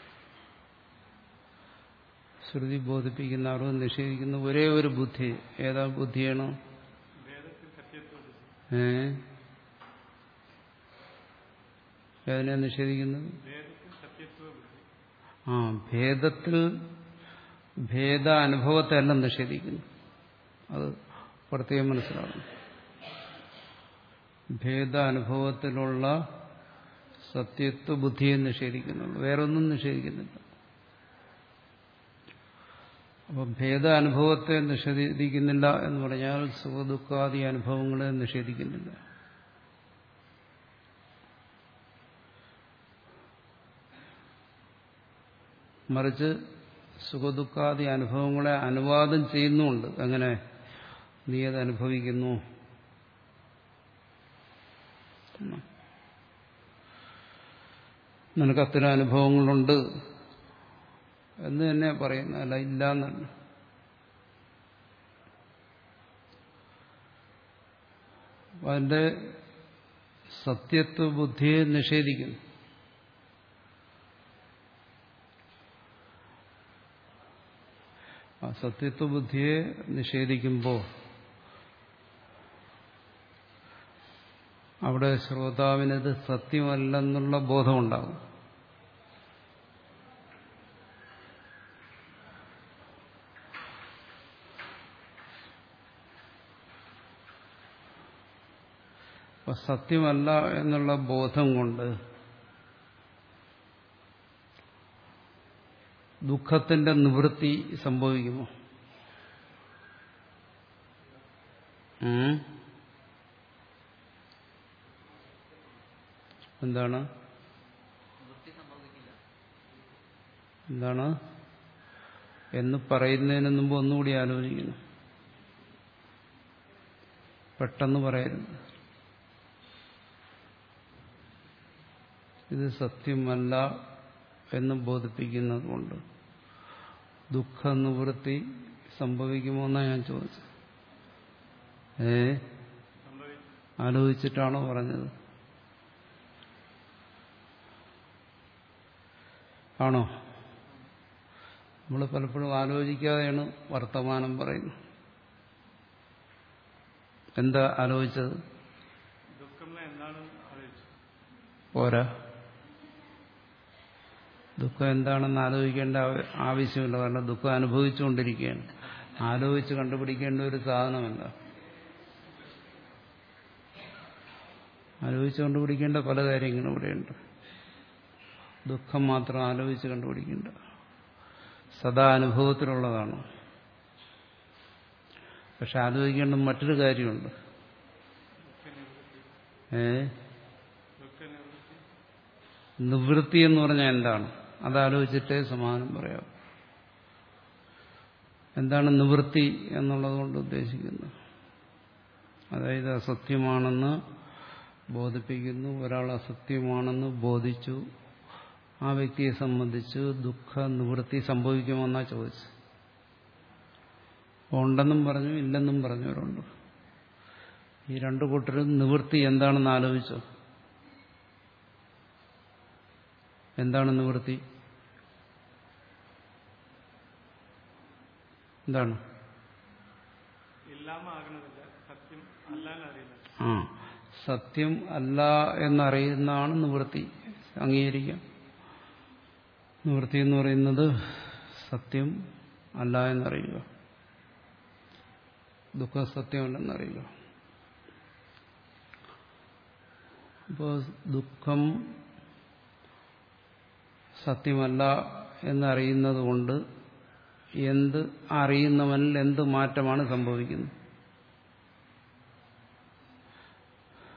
ശ്രുതി ബോധിപ്പിക്കുന്ന അറിവ് നിഷേധിക്കുന്ന ഒരേ ഒരു ബുദ്ധി, ഏതാ ബുദ്ധിയാണോ? ഏ ഏതിനെ നിഷേധിക്കുന്നത്? ആ ഭേദത്തിൽ ഭേദ അനുഭവത്തെ എല്ലാം നിഷേധിക്കുന്നു. അത് പ്രത്യേകം മനസ്സിലാക്കണം. ഭേദ അനുഭവത്തിലുള്ള സത്യത്വ ബുദ്ധിയെ നിഷേധിക്കുന്നുള്ളൂ, വേറൊന്നും നിഷേധിക്കുന്നില്ല. അപ്പോൾ ഭേദ അനുഭവത്തെ നിഷേധിക്കുന്നില്ല എന്ന് പറഞ്ഞാൽ സുഖദുഃഖാദി അനുഭവങ്ങളെ നിഷേധിക്കുന്നില്ല. മറിച്ച് സുഖദുഃഖാദി അനുഭവങ്ങളെ അനുവാദം ചെയ്യുന്നുമുണ്ട്. എങ്ങനെ? നീ അത് അനുഭവിക്കുന്നു, നിനക്ക് അത്തരം അനുഭവങ്ങളുണ്ട് എന്ന് തന്നെ പറയുന്നു, അല്ല ഇല്ല എന്നല്ല. അതിന്റെ സത്യത്വ ബുദ്ധിയെ നിഷേധിക്കുന്നു. ആ സത്യത്വ ബുദ്ധിയെ നിഷേധിക്കുമ്പോൾ അവിടെ ശ്രോതാവിനത് സത്യമല്ലെന്നുള്ള ബോധമുണ്ടാകും. അപ്പൊ സത്യമല്ല എന്നുള്ള ബോധം കൊണ്ട് ദുഃഖത്തിന്റെ നിവൃത്തി സംഭവിക്കുമോ? എന്താണ് എന്താണ് എന്ന് പറയുന്നതിന് മുമ്പ് ഒന്നുകൂടി ആലോചിക്കണം. പെട്ടെന്ന് പറയരുത്. ഇത് സത്യമല്ല എന്ന് ബോധിപ്പിക്കുന്നത് കൊണ്ട് ദുഃഖ നിവൃത്തി സംഭവിക്കുമോ എന്നാണ് ഞാൻ ചോദിച്ചത്. ഏ ആലോചിച്ചിട്ടാണോ പറഞ്ഞത്? ആണോ? നമ്മൾ പലപ്പോഴും ആലോചിക്കാതെയാണ് വർത്തമാനം പറയുന്നത്. എന്താ ആലോചിച്ചത്? പോരാ, ദുഃഖം എന്താണെന്ന് ആലോചിക്കേണ്ട ആവശ്യമില്ല. കാരണം ദുഃഖം അനുഭവിച്ചുകൊണ്ടിരിക്കുകയാണ്. ആലോചിച്ച് കണ്ടുപിടിക്കേണ്ട ഒരു സാധനമല്ല. ആലോചിച്ച് കണ്ടുപിടിക്കേണ്ട പല കാര്യങ്ങളും ഇവിടെയുണ്ട്. ദുഃഖം മാത്രം ആലോചിച്ച് കണ്ടുപിടിക്കേണ്ട, സദാ അനുഭവത്തിലുള്ളതാണ്. പക്ഷെ ആലോചിക്കേണ്ട മറ്റൊരു കാര്യമുണ്ട്. ഏ നിവൃത്തി എന്ന് പറഞ്ഞാൽ എന്താണ്? അതാലോചിച്ചിട്ടേ സമാധാനം പറയാം. എന്താണ് നിവൃത്തി എന്നുള്ളത് കൊണ്ട് ഉദ്ദേശിക്കുന്നത്? അതായത് അസത്യമാണെന്ന് ബോധിപ്പിക്കുന്നു, ഒരാൾ അസത്യമാണെന്ന് ബോധിച്ചു, ആ വ്യക്തിയെ സംബന്ധിച്ച് ദുഃഖ നിവൃത്തി സംഭവിക്കുമെന്നാ ചോദിച്ചു. ഉണ്ടെന്നും പറഞ്ഞു, ഇല്ലെന്നും പറഞ്ഞവരുണ്ട്. ഈ രണ്ടു കൂട്ടരും നിവൃത്തി എന്താണെന്ന് ആലോചിച്ചോ? എന്താണ് നിവൃത്തി? എന്താണ്? ആ സത്യം അല്ല എന്നറിയുന്നതാണ് നിവൃത്തി. അംഗീകരിക്കാം. നിവൃത്തി എന്ന് പറയുന്നത് സത്യം അല്ല എന്നറിയുക, ദുഃഖം സത്യമല്ലെന്നറിയുക. അപ്പോൾ ദുഃഖം സത്യമല്ല എന്നറിയുന്നത് കൊണ്ട് എന്ത് അറിയുന്നവനിൽ എന്ത് മാറ്റമാണ് സംഭവിക്കുന്നത്?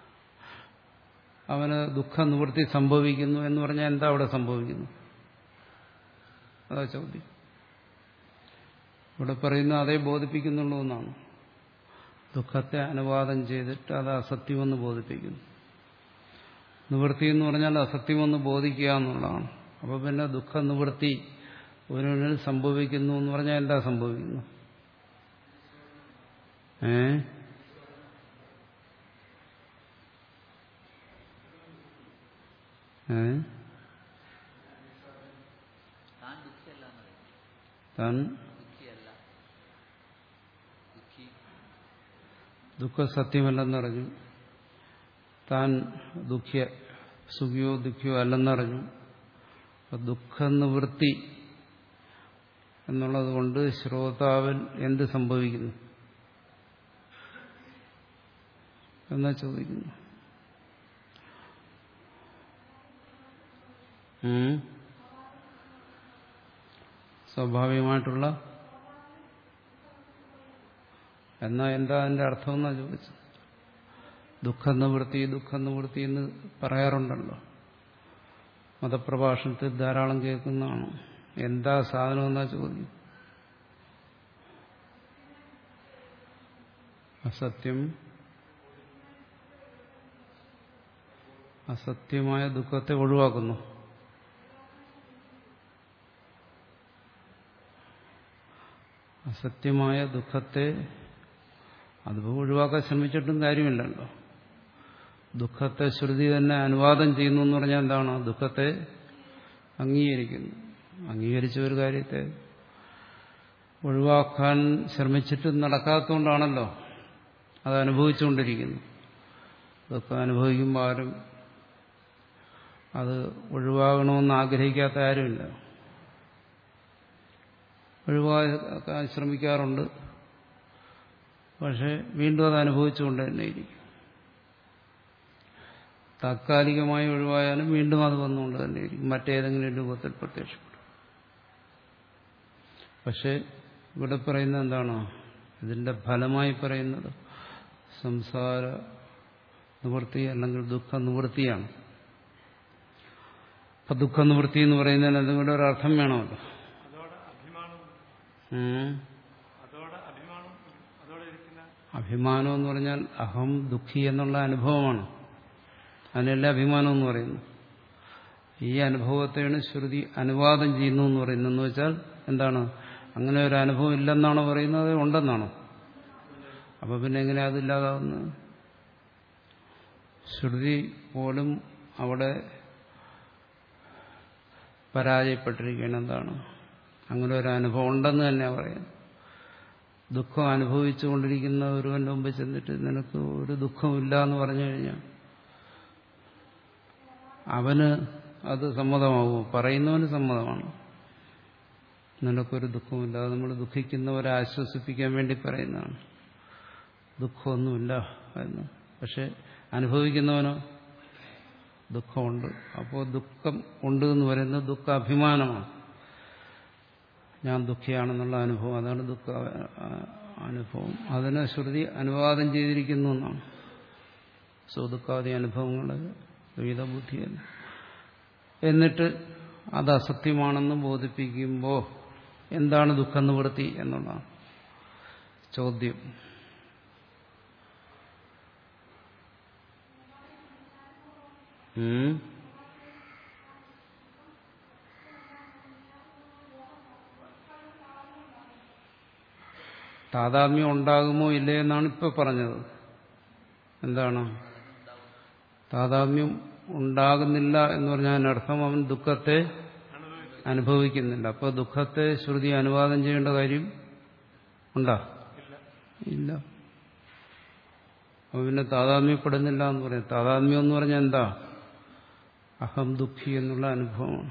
അവന് ദുഃഖ നിവൃത്തി സംഭവിക്കുന്നു എന്ന് പറഞ്ഞാൽ എന്താ അവിടെ സംഭവിക്കുന്നു? അതാ ചോദ്യം. ഇവിടെ പറയുന്ന അതേ ബോധിപ്പിക്കുന്നുള്ളൂ എന്നാണ്. ദുഃഖത്തെ അനുവാദം ചെയ്തിട്ട് അത് അസത്യമെന്ന് ബോധിപ്പിക്കുന്നു. നിവൃത്തി എന്ന് പറഞ്ഞാൽ അസത്യമെന്ന് ബോധിക്കുക എന്നുള്ളതാണ്. അപ്പോൾ പിന്നെ ദുഃഖ നിവൃത്തി ഒരുവനിൽ സംഭവിക്കുന്നു എന്ന് പറഞ്ഞാൽ എന്താ സംഭവിക്കുന്നു? ഏ ഏ താൻ ദുഃഖ സത്യമല്ലെന്നറിഞ്ഞു, താൻ ദുഃഖ്യ സുഖിയോ ദുഃഖിയോ അല്ലെന്നറിഞ്ഞു. അപ്പൊ ദുഃഖ നിവൃത്തി എന്നുള്ളത് കൊണ്ട് ശ്രോതാവിൽ എന്ത് സംഭവിക്കുന്നു എന്നാ ചോദിക്കുന്നു. സ്വാഭാവികമായിട്ടുള്ള എന്നാ എന്താ അതിന്റെ അർത്ഥം എന്നാ ചോദിച്ചത്. ദുഃഖ നിവൃത്തി ദുഃഖ നിവൃത്തി എന്ന് പറയാറുണ്ടല്ലോ, മതപ്രഭാഷണത്തിൽ ധാരാളം കേൾക്കുന്നതാണ്. എന്താ സാധനം എന്നാ ചോദ്യം. അസത്യം അസത്യമായ ദുഃഖത്തെ ഒഴിവാക്കുന്നു. അസത്യമായ ദുഃഖത്തെ അതിപ്പോൾ ഒഴിവാക്കാൻ ശ്രമിച്ചിട്ടും കാര്യമില്ലല്ലോ. ദുഃഖത്തെ ശ്രുതി തന്നെ അനുവാദം ചെയ്യുന്നു എന്ന് പറഞ്ഞാൽ എന്താണ്? ദുഃഖത്തെ അംഗീകരിക്കുന്നു. അംഗീകരിച്ച ഒരു കാര്യത്തെ ഒഴിവാക്കാൻ ശ്രമിച്ചിട്ട് നടക്കാത്തതുകൊണ്ടാണല്ലോ അത് അനുഭവിച്ചുകൊണ്ടിരിക്കുന്നു. ദുഃഖം അനുഭവിക്കുമ്പോൾ ആരും അത് ഒഴിവാകണമെന്ന് ആഗ്രഹിക്കാത്ത ആരുമില്ല. ഒഴിവാക്കാൻ ശ്രമിക്കാറുണ്ട്, പക്ഷെ വീണ്ടും അത് അനുഭവിച്ചുകൊണ്ട് തന്നെ ഇരിക്കും. താത്കാലികമായി ഒഴിവായാലും വീണ്ടും അത് വന്നുകൊണ്ട് തന്നെ ഇരിക്കും, മറ്റേതെങ്കിലും രൂപത്തിൽ പ്രത്യക്ഷപ്പെടും. പക്ഷെ ഇവിടെ പറയുന്നത് എന്താണ്? ഇതിന്റെ ഫലമായി പറയുന്നത് സംസാര നിവൃത്തി അല്ലെങ്കിൽ ദുഃഖ നിവൃത്തിയാണ്. അപ്പൊ ദുഃഖ നിവൃത്തി എന്ന് പറയുന്നതിന് എന്തെങ്കിലും ഒരു അർത്ഥം വേണമല്ലോ. അഭിമാനം എന്ന് പറഞ്ഞാൽ അഹം ദുഃഖി എന്നുള്ള അനുഭവമാണ്. അതിനല്ലേ അഭിമാനം എന്ന് പറയുന്നു. ഈ അനുഭവത്തെയാണ് ശ്രുതി അനുവാദം ചെയ്യുന്നു എന്ന് പറയുന്നത്. എന്ന് വെച്ചാൽ എന്താണ്? അങ്ങനെ ഒരു അനുഭവം ഇല്ലെന്നാണോ പറയുന്നത്, ഉണ്ടെന്നാണോ? അപ്പൊ പിന്നെ എങ്ങനെയാ അതില്ലാതാവുന്നത്? ശ്രുതി പോലും അവിടെ പരാജയപ്പെട്ടിരിക്കുകയാണ്. എന്താണ്? അങ്ങനെ ഒരു അനുഭവം ഉണ്ടെന്ന് തന്നെ പറയുന്നു. ദുഃഖം അനുഭവിച്ചുകൊണ്ടിരിക്കുന്ന ഒരുവന്റെ മുമ്പ് ചെന്നിട്ട് നിനക്ക് ഒരു ദുഃഖമില്ല എന്ന് പറഞ്ഞു കഴിഞ്ഞാൽ അവന് അത് സമ്മതമാകുമോ? പറയുന്നവന് സമ്മതമാണ്. നിനക്കൊരു ദുഃഖമില്ല. നമ്മൾ ദുഃഖിക്കുന്നവരെ ആശ്വസിപ്പിക്കാൻ വേണ്ടി പറയുന്നതാണ്, ദുഃഖമൊന്നുമില്ല എന്ന്. പക്ഷെ അനുഭവിക്കുന്നവനോ ദുഃഖമുണ്ട്. അപ്പോൾ ദുഃഖം ഉണ്ട് എന്ന് പറയുന്നത് ദുഃഖ അഭിമാനമാണ്. ഞാൻ ദുഃഖിയാണെന്നുള്ള അനുഭവം, അതാണ് ദുഃഖ അനുഭവം. അതിനെ ശ്രുതി അനുവാദം ചെയ്തിരിക്കുന്നു എന്നാണ്. സുദുഃഖാദി അനുഭവങ്ങൾ വിവിധ ബുദ്ധിയല്ല. എന്നിട്ട് അത് അസത്യമാണെന്ന് ബോധിപ്പിക്കുമ്പോൾ എന്താണ് ദുഃഖ നിവൃത്തി എന്നുള്ളതാണ് ചോദ്യം. താതാത്മ്യം ഉണ്ടാകുമോ ഇല്ലേ എന്നാണ് ഇപ്പൊ പറഞ്ഞത്. എന്താണ് താതാത്മ്യം ഉണ്ടാകുന്നില്ല എന്ന് പറഞ്ഞാൽ അതിനർത്ഥം അവൻ ദുഃഖത്തെ അനുഭവിക്കുന്നില്ല. അപ്പൊ ദുഃഖത്തെ ശ്രുതി അനുവാദം ചെയ്യേണ്ട കാര്യം ഉണ്ടോ? ഇല്ല. അപ്പൊ പിന്നെ താതാത്മ്യപ്പെടുന്നില്ല എന്ന് പറയും. താതാത്മ്യം എന്ന് പറഞ്ഞാൽ എന്താ? അഹം ദുഃഖി എന്നുള്ള അനുഭവമാണ്.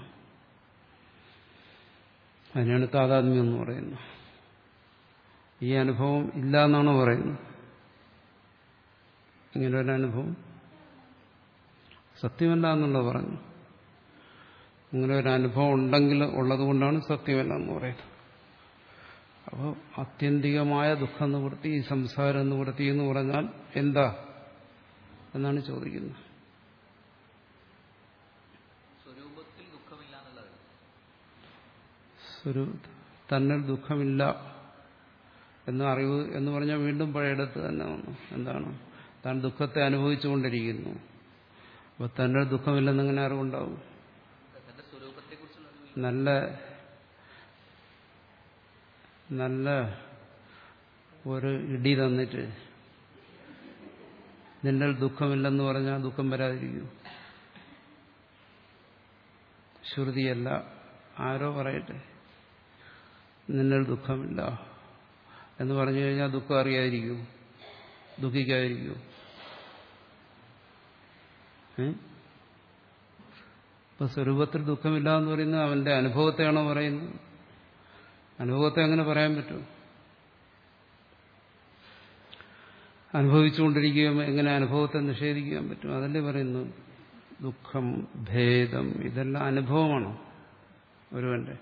അതിനാണ് താതാത്മ്യം എന്ന് പറയുന്നത്. ഈ അനുഭവം ഇല്ല എന്നാണോ പറയുന്നത്? ഇങ്ങനെ ഒരു അനുഭവം സത്യമല്ല എന്നുള്ളത് പറഞ്ഞു. ഇങ്ങനെ ഒരു അനുഭവം ഉണ്ടെങ്കിൽ ഉള്ളതുകൊണ്ടാണ് സത്യമല്ല എന്ന് പറയുന്നത്. അപ്പോൾ ആത്യന്തികമായ ദുഃഖ നിവൃത്തി, സംസാര നിവൃത്തി എന്ന് പറഞ്ഞാൽ എന്താ എന്നാണ് ചോദിക്കുന്നത്. ഒരു തന്നിൽ ദുഃഖമില്ല എന്ന അറിവ് എന്ന് പറഞ്ഞാൽ വീണ്ടും പഴയടത്ത് തന്നെ വന്നു. എന്താണ്? താൻ ദുഃഖത്തെ അനുഭവിച്ചുകൊണ്ടിരിക്കുന്നു. അപ്പോൾ തന്നിൽ ദുഃഖമില്ലെന്നെങ്ങനെ അറിവുണ്ടാവും? നല്ല നല്ല ഒരു ഇടി തന്നിട്ട് നിന്നിൽ ദുഃഖമില്ലെന്ന് പറഞ്ഞാൽ ദുഃഖം വരാതിരിക്കും. ശ്രുതിയല്ല, ആരോ പറയട്ടെ നിന്നിൽ ദുഃഖമില്ല എന്ന് പറഞ്ഞു കഴിഞ്ഞാൽ ദുഃഖം അറിയാതിരിക്കും, ദുഃഖിക്കാതിരിക്കും. ഇപ്പൊ സ്വരൂപത്തിൽ ദുഃഖമില്ല എന്ന് പറയുന്നത് അവന്റെ അനുഭവത്തെയാണോ പറയുന്നത്? അനുഭവത്തെ അങ്ങനെ പറയാൻ പറ്റും? അനുഭവിച്ചുകൊണ്ടിരിക്കുകയും എങ്ങനെ അനുഭവത്തെ നിഷേധിക്കാൻ പറ്റും? അതല്ലേ പറയുന്നു. ദുഃഖം, ഭേദം, ഇതെല്ലാം അനുഭവമാണ് ഒരുവന്റെ.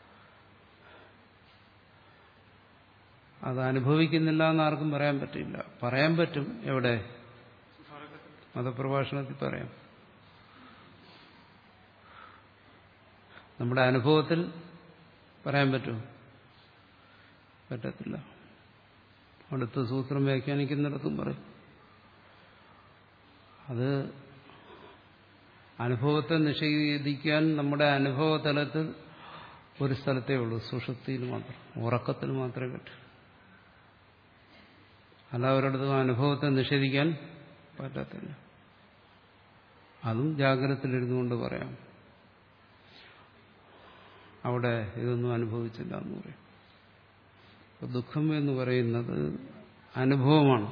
അത് അനുഭവിക്കുന്നില്ല എന്ന് ആർക്കും പറയാൻ പറ്റില്ല. പറയാൻ പറ്റും എവിടെ? മതപ്രഭാഷണത്തിൽ പറയാം. നമ്മുടെ അനുഭവത്തിൽ പറയാൻ പറ്റുമോ? പറ്റത്തില്ല. അടുത്ത സൂത്രം വ്യാഖ്യാനിക്കുന്നിടത്തും പറയും. അത് അനുഭവത്തെ നിഷേധിക്കാൻ നമ്മുടെ അനുഭവ തലത്തിൽ ഒരു സ്ഥലത്തേ ഉള്ളൂ, സുഷുപ്തിയിൽ മാത്രം, ഉറക്കത്തിൽ മാത്രമേ പറ്റൂ. അല്ലാവരിടത്തും അനുഭവത്തെ നിഷേധിക്കാൻ പറ്റത്തില്ല. അതും ജാഗ്രതത്തിലിരുന്നുകൊണ്ട് പറയാം. അവിടെ ഇതൊന്നും അനുഭവിച്ചില്ല എന്ന് പറയും. ദുഃഖം എന്ന് പറയുന്നത് അനുഭവമാണ്.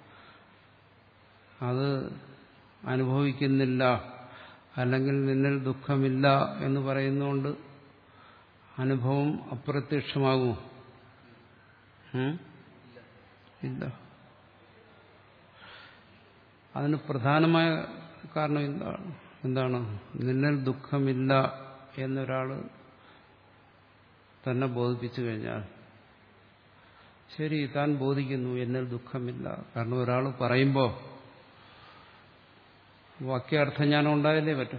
അത് അനുഭവിക്കുന്നില്ല, അല്ലെങ്കിൽ നിന്നിൽ ദുഃഖമില്ല എന്ന് പറയുന്നതുകൊണ്ട് അനുഭവം അപ്രത്യക്ഷമാകുമോ? ഇല്ല. അതിന് പ്രധാനമായ കാരണം എന്താണ്? എന്താണ് നിന്നിൽ ദുഃഖമില്ല എന്നൊരാൾ തന്നെ ബോധിപ്പിച്ചു കഴിഞ്ഞാൽ, ശരി, താൻ ബോധിക്കുന്നു എന്നിൽ ദുഃഖമില്ല. കാരണം ഒരാൾ പറയുമ്പോൾ വാക്യാർത്ഥം ഞാൻ ഉണ്ടായാലേ പറ്റൂ.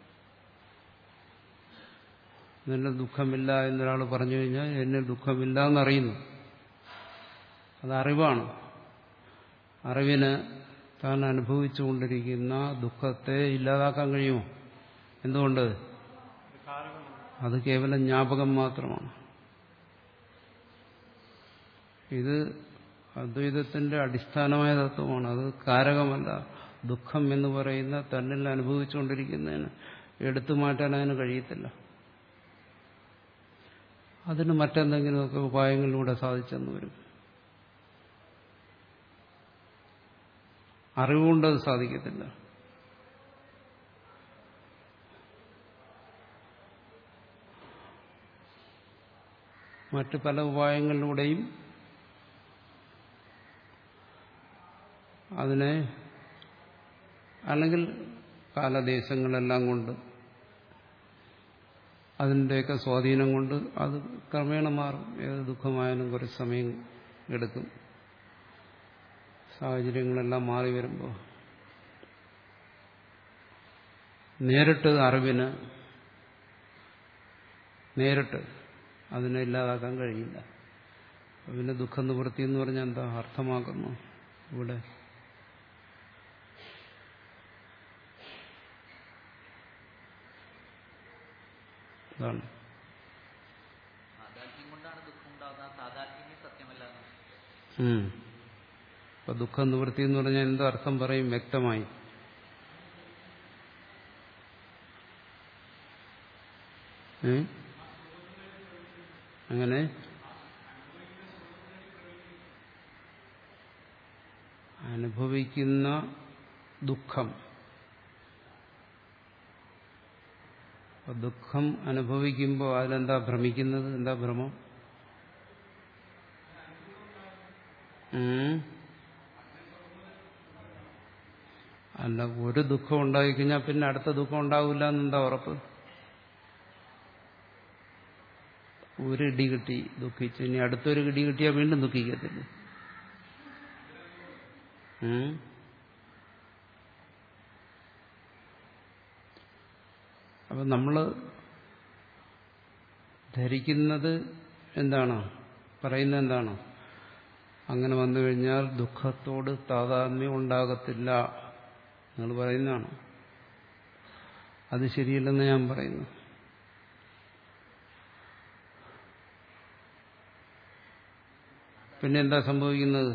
നിന്നിൽ ദുഃഖമില്ല എന്നൊരാൾ പറഞ്ഞു കഴിഞ്ഞാൽ എന്നിൽ ദുഃഖമില്ല എന്നറിയുന്നു. അത് അറിവാണ്. അറിവിന് താൻ അനുഭവിച്ചുകൊണ്ടിരിക്കുന്ന ദുഃഖത്തെ ഇല്ലാതാക്കാൻ കഴിയുമോ? എന്തുകൊണ്ട്? അത് കേവലം ജ്ഞാപകം മാത്രമാണ്. ഇത് അദ്വൈതത്തിന്റെ അടിസ്ഥാനമായ തത്വമാണ്. അത് കാരകമല്ല. ദുഃഖം എന്ന് പറയുന്ന തന്നിൽ അനുഭവിച്ചുകൊണ്ടിരിക്കുന്നതിന് എടുത്തു മാറ്റാൻ അതിന് കഴിയത്തില്ല. അതിന് മറ്റെന്തെങ്കിലുമൊക്കെ ഉപായങ്ങളിലൂടെ സാധിച്ചെന്ന് വരും. അറിവുകൊണ്ടത് സാധിക്കത്തില്ല. മറ്റ് പല ഉപായങ്ങളിലൂടെയും അതിനെ, അല്ലെങ്കിൽ കാലദേശങ്ങളെല്ലാം കൊണ്ട്, അതിൻ്റെയൊക്കെ സ്വാധീനം കൊണ്ട് അത് ക്രമേണ മാറും. ഏത് ദുഃഖമായാലും കുറച്ച് സമയം എടുക്കും. സാഹചര്യങ്ങളെല്ലാം മാറി വരുമ്പോൾ നേരിട്ട് അറിവിന് നേരിട്ട് അതിനെ ഇല്ലാതാക്കാൻ കഴിയില്ല. പിന്നെ ദുഃഖ നിവൃത്തി എന്ന് പറഞ്ഞാൽ എന്താ അർത്ഥമാക്കുന്നു ഇവിടെ? അതാണ് അപ്പൊ ദുഃഖ നിവൃത്തി എന്ന് പറഞ്ഞാൽ എന്തോ അർത്ഥം പറയും വ്യക്തമായി. ഏ അങ്ങനെ അനുഭവിക്കുന്ന ദുഃഖം, ദുഃഖം അനുഭവിക്കുമ്പോൾ അതിലെന്താ ഭ്രമിക്കുന്നത്? എന്താ ഭ്രമം? അല്ല, ഒരു ദുഃഖം ഉണ്ടായിക്കഴിഞ്ഞാൽ പിന്നെ അടുത്ത ദുഃഖം ഉണ്ടാവില്ല എന്നെന്താ ഉറപ്പ്? ഒരു ഇടി കിട്ടി ദുഃഖിച്ചു, ഇനി അടുത്തൊരു ഇടി കിട്ടിയാൽ വീണ്ടും ദുഃഖിക്കത്തില്ല. അപ്പൊ നമ്മള് ധരിക്കുന്നത് എന്താണ്, പറയുന്നത് എന്താണ്? അങ്ങനെ വന്നു കഴിഞ്ഞാൽ ദുഃഖത്തോട് താതാത്മ്യം ഉണ്ടാകത്തില്ല. നിങ്ങൾ പറയുന്നതാണ്. അത് ശരിയല്ലെന്ന് ഞാൻ പറയുന്നു. പിന്നെ എന്താ സംഭവിക്കുന്നത്?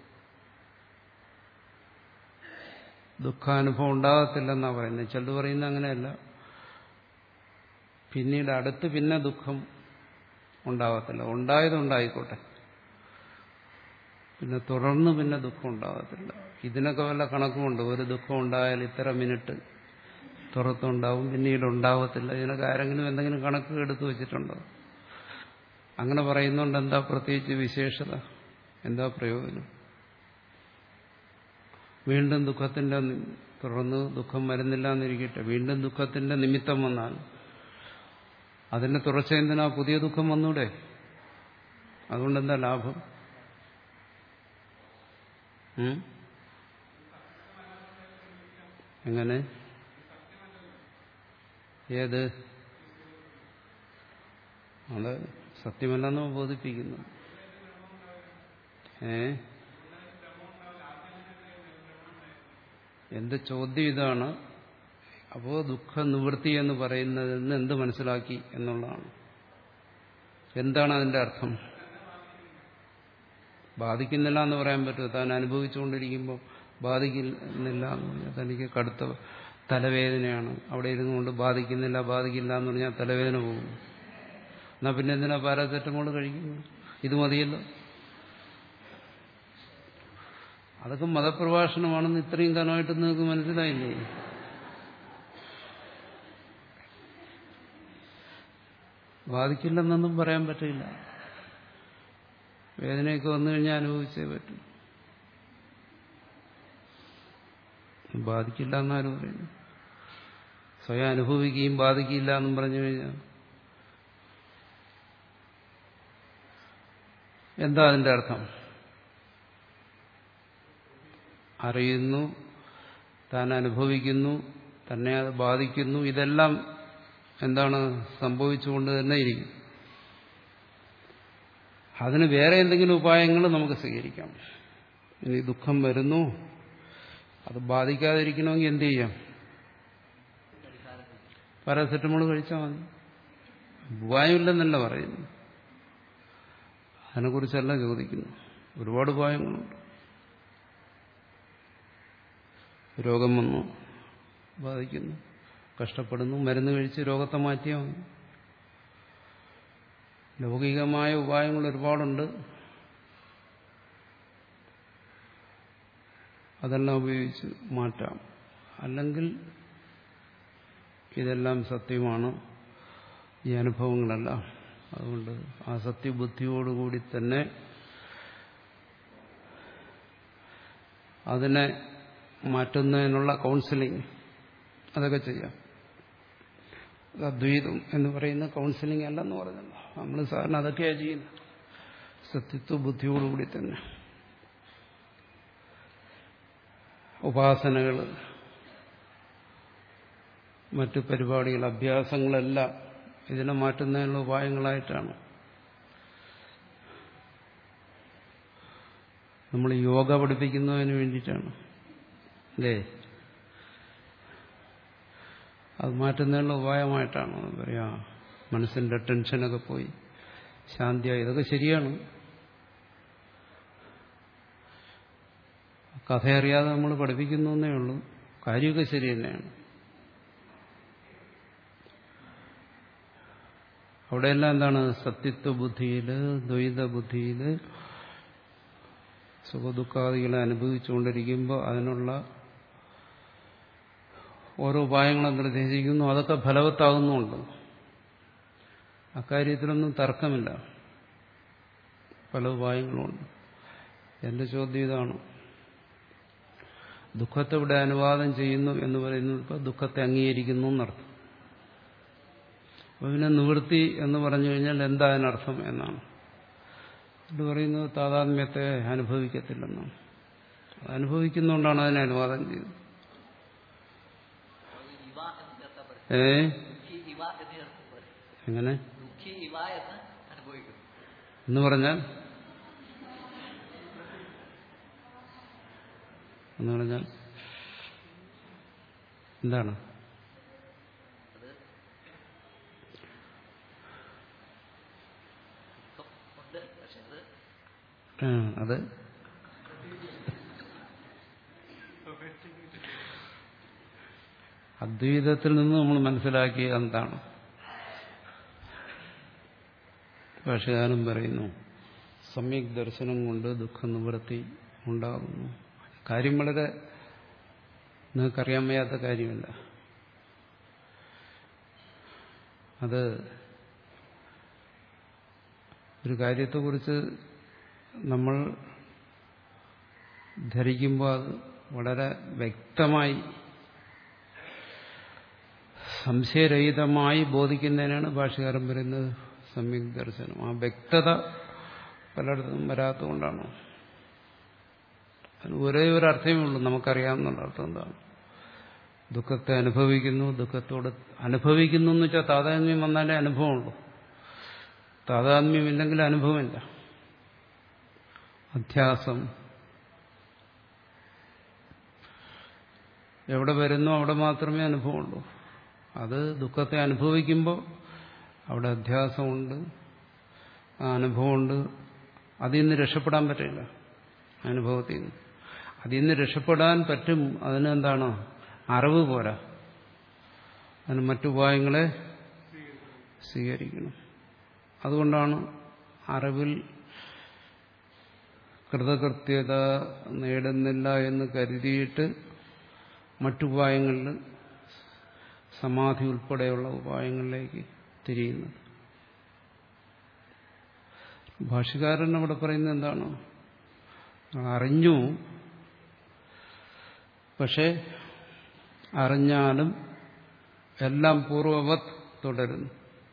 ദുഃഖാനുഭവം ഉണ്ടാകത്തില്ലെന്നാണ് പറയുന്നത്. ചിലർ പറയുന്നത് അങ്ങനെയല്ല. പിന്നീട് അടുത്ത് പിന്നെ ദുഃഖം ഉണ്ടാകത്തില്ല. ഉണ്ടായതുണ്ടായിക്കോട്ടെ, പിന്നെ തുടർന്ന് പിന്നെ ദുഃഖം ഉണ്ടാകത്തില്ല. ഇതിനൊക്കെ വല്ല കണക്കുമുണ്ട്. ഒരു ദുഃഖം ഉണ്ടായാൽ ഇത്ര മിനിറ്റ് തുറത്തുണ്ടാവും, പിന്നീട് ഉണ്ടാകത്തില്ല. ഇതിനൊക്കെ ആരെങ്കിലും എന്തെങ്കിലും കണക്ക് എടുത്തു വെച്ചിട്ടുണ്ടോ? അങ്ങനെ പറയുന്നുണ്ട്. എന്താ പ്രത്യേകിച്ച് വിശേഷത? എന്താ പ്രയോജനം? വീണ്ടും ദുഃഖത്തിന്റെ തുടർന്ന് ദുഃഖം വരുന്നില്ല എന്നിരിക്കട്ടെ, വീണ്ടും ദുഃഖത്തിന്റെ നിമിത്തം വന്നാൽ അതിന്റെ തുടർച്ച എന്തിനാ? പുതിയ ദുഃഖം വന്നൂടെ? അതുകൊണ്ടെന്താ ലാഭം? എങ്ങനെ? ഏത്? അത് സത്യമല്ലെന്ന് ബോധിപ്പിക്കുന്നു. ഏ എന്റെ ചോദ്യം ഇതാണ്. അപ്പോ ദുഃഖ നിവൃത്തി എന്ന് പറയുന്നതിൽ നിന്ന് എന്ത് മനസ്സിലാക്കി എന്നുള്ളതാണ്. എന്താണ് അതിന്റെ അർത്ഥം? ബാധിക്കുന്നില്ല എന്ന് പറയാൻ പറ്റുമോ? താൻ അനുഭവിച്ചുകൊണ്ടിരിക്കുമ്പോൾ ബാധിക്കുന്നില്ല എന്ന് പറഞ്ഞാൽ തനിക്ക് കടുത്ത തലവേദനയാണ്, അവിടെ ഇരുന്നുകൊണ്ട് ബാധിക്കുന്നില്ല ബാധിക്കില്ല എന്ന് പറഞ്ഞാൽ തലവേദന പോകും. എന്നാ പിന്നെ എന്തിനാ പാരാസെറ്റമോൾ കഴിക്കുന്നു? ഇത് മതിയല്ലോ. അതൊക്കെ മതപ്രഭാഷണമാണെന്ന് ഇത്രയും കാലമായിട്ട് നിങ്ങൾക്ക് മനസ്സിലായില്ലേ? ബാധിക്കില്ലെന്നൊന്നും പറയാൻ പറ്റില്ല. വേദനയൊക്കെ വന്നു കഴിഞ്ഞാൽ അനുഭവിച്ചേ പറ്റും. ബാധിക്കില്ല എന്നാരും പറയുന്നു. സ്വയം അനുഭവിക്കുകയും ബാധിക്കില്ല എന്നും പറഞ്ഞു കഴിഞ്ഞാൽ എന്താ അതിന്റെ അർത്ഥം? അറിയുന്നു, താൻ അനുഭവിക്കുന്നു, തന്നെ അത് ബാധിക്കുന്നു. ഇതെല്ലാം എന്താണ്? സംഭവിച്ചുകൊണ്ട് തന്നെ ഇരിക്കും. അതിന് വേറെ എന്തെങ്കിലും ഉപായങ്ങൾ നമുക്ക് സ്വീകരിക്കാം. ഇനി ദുഃഖം വരുന്നു, അത് ബാധിക്കാതിരിക്കണമെങ്കിൽ എന്ത് ചെയ്യാം? പാരാസെറ്റമോൾ കഴിച്ചാൽ മതി. ഉപായമില്ലെന്നല്ല പറയുന്നു. അതിനെക്കുറിച്ചല്ല ചോദിക്കുന്നു. ഒരുപാട് ഉപായങ്ങളുണ്ട്. രോഗം വന്നു, ബാധിക്കുന്നു, കഷ്ടപ്പെടുന്നു, മരുന്ന് കഴിച്ച് രോഗത്തെ മാറ്റിയാൽ മതി. ലൗകികമായ ഉപായങ്ങൾ ഒരുപാടുണ്ട്. അതെല്ലാം ഉപയോഗിച്ച് മാറ്റാം. അല്ലെങ്കിൽ ഇതെല്ലാം സത്യമാണ്, ഈ അനുഭവങ്ങളെല്ലാം. അതുകൊണ്ട് ആ സത്യബുദ്ധിയോടുകൂടി തന്നെ അതിനെ മാറ്റുന്നതിനുള്ള കൗൺസിലിംഗ് അതൊക്കെ ചെയ്യാം. അദ്വൈതം എന്ന് പറയുന്ന കൗൺസിലിംഗ് അല്ലെന്ന് പറഞ്ഞല്ലോ. നമ്മൾ സാധാരണ അതൊക്കെയാണ് ചെയ്യുന്നത്. സത്യത്വ ബുദ്ധിയോടുകൂടി തന്നെ ഉപാസനകൾ, മറ്റു പരിപാടികൾ, അഭ്യാസങ്ങളെല്ലാം ഇതിനെ മാറ്റുന്നതിനുള്ള ഉപായങ്ങളായിട്ടാണ്. നമ്മൾ യോഗ പഠിപ്പിക്കുന്നതിന് വേണ്ടിയിട്ടാണ് അല്ലേ? അത് മാറ്റുന്നതിനുള്ള ഉപായമായിട്ടാണ്. പറയാ മനസ്സിന്റെ ടെൻഷനൊക്കെ പോയി ശാന്തിയായി. ഇതൊക്കെ ശരിയാണ്. കഥയറിയാതെ നമ്മൾ പഠിപ്പിക്കുന്നു എന്നേ ഉള്ളൂ. കാര്യമൊക്കെ ശരി തന്നെയാണ്. അവിടെയെല്ലാം എന്താണ്? സത്യത്വ ബുദ്ധിയില്, ദ്വൈത ബുദ്ധിയില് സുഖദുഃഖാദികളെ അനുഭവിച്ചുകൊണ്ടിരിക്കുമ്പോൾ അതിനുള്ള ഓരോ ഉപായങ്ങളും നിർദ്ദേശിക്കുന്നു. അതൊക്കെ ഫലവത്താകുന്നുമുണ്ട്. അക്കാര്യത്തിലൊന്നും തർക്കമില്ല. പല ഉപായങ്ങളുമുണ്ട്. എന്റെ ചോദ്യം ഇതാണ്. ദുഃഖത്തെ ഇവിടെ അനുവാദം ചെയ്യുന്നു എന്ന് പറയുന്നത് ഇപ്പോൾ ദുഃഖത്തെ അംഗീകരിക്കുന്നു എന്നർത്ഥം. അപ്പോൾ പിന്നെ നിവൃത്തി എന്ന് പറഞ്ഞു കഴിഞ്ഞാൽ എന്താ അതിനർത്ഥം എന്നാണ്. ഇത് പറയുന്നത് താതാത്മ്യത്തെ അനുഭവിക്കത്തില്ലെന്നാണ്. അത് അനുഭവിക്കുന്നതുകൊണ്ടാണ് അതിനെ അനുവാദം ചെയ്തത്. ഏ എങ്ങനെ? ദുഃഖി ഇവ എന്ന് അനുഭവിക്കുന്നു എന്ന് പറഞ്ഞാൽ എന്ന് പറഞ്ഞാൽ എന്താണ്? അത് ഉണ്ട്. പക്ഷെ അത് അത് അദ്വൈതത്തിൽ നിന്ന് നമ്മൾ മനസ്സിലാക്കിയ എന്താണ്? ഭാഷകാരൻ പറയുന്നു സമ്യക് ദർശനം കൊണ്ട് ദുഃഖ നിവൃത്തി ഉണ്ടാകുന്നു. കാര്യം വളരെ നിങ്ങൾക്കറിയാൻ വയ്യാത്ത കാര്യമില്ല. അത് ഒരു കാര്യത്തെക്കുറിച്ച് നമ്മൾ ധരിക്കുമ്പോൾ അത് വളരെ വ്യക്തമായി സംശയരഹിതമായി ബോധിക്കുന്നതിനാണ് ഭാഷകാരൻ പറയുന്നത് സമ്യക് ദർശനം. ആ വ്യക്തത പലയിടത്തും വരാത്തതുകൊണ്ടാണ്. അതിന് ഒരേ ഒരു അർത്ഥമേ ഉള്ളൂ, നമുക്കറിയാവുന്ന അർത്ഥം എന്താണ്? ദുഃഖത്തെ അനുഭവിക്കുന്നു, ദുഃഖത്തോട് അനുഭവിക്കുന്നു എന്ന് വെച്ചാൽ താതാത്മ്യം വന്നാലേ അനുഭവമുള്ളൂ. താതാത്മ്യമില്ലെങ്കിൽ അനുഭവമില്ല. അധ്യാസം എവിടെ വരുന്നോ അവിടെ മാത്രമേ അനുഭവമുള്ളൂ. അത് ദുഃഖത്തെ അനുഭവിക്കുമ്പോൾ അവിടെ അധ്യാസമുണ്ട്, ആ അനുഭവമുണ്ട്. അതിൽ നിന്ന് രക്ഷപ്പെടാൻ പറ്റില്ല. അനുഭവത്തിൽ നിന്ന് അതിൽ നിന്ന് രക്ഷപ്പെടാൻ പറ്റും. അതിന് എന്താണ്? അറിവ് പോരാ. അതിന് മറ്റുപായങ്ങളെ സ്വീകരിക്കണം. അതുകൊണ്ടാണ് അറിവിൽ കൃതകൃത്യത നേടുന്നില്ല എന്ന് കരുതിയിട്ട് മറ്റുപായങ്ങളിൽ സമാധി ഉൾപ്പെടെയുള്ള ഉപായങ്ങളിലേക്ക് തിരിയുന്നത്. ഭാഷ്യകാരൻ അവിടെ പറയുന്നത് എന്താണ്? അറിഞ്ഞു, പക്ഷെ അറിഞ്ഞാലും എല്ലാം പൂർവവത് തുടരുന്നു.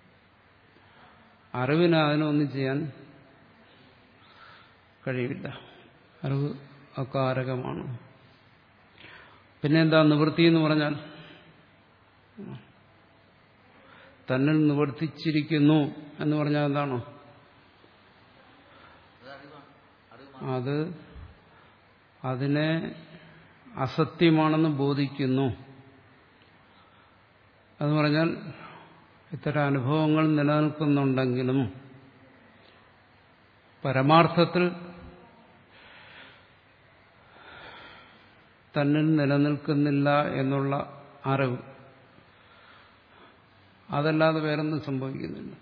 അറിവിന് അതിനൊന്നും ചെയ്യാൻ കഴിയില്ല. അറിവ് അകാരകമാണ്. പിന്നെന്താ നിവൃത്തി എന്ന് പറഞ്ഞാൽ? തന്നിൽ നിവർത്തിച്ചിരിക്കുന്നു എന്ന് പറഞ്ഞാൽ എന്താണോ? അത് അതിനെ അസത്യമാണെന്ന് ബോധിക്കുന്നു. എന്ന് പറഞ്ഞാൽ ഇത്തരം അനുഭവങ്ങൾ നിലനിൽക്കുന്നുണ്ടെങ്കിലും പരമാർത്ഥത്തിൽ തന്നിൽ നിലനിൽക്കുന്നില്ല എന്നുള്ള അറിവ്, അതല്ലാതെ വേറൊന്നും സംഭവിക്കുന്നില്ല.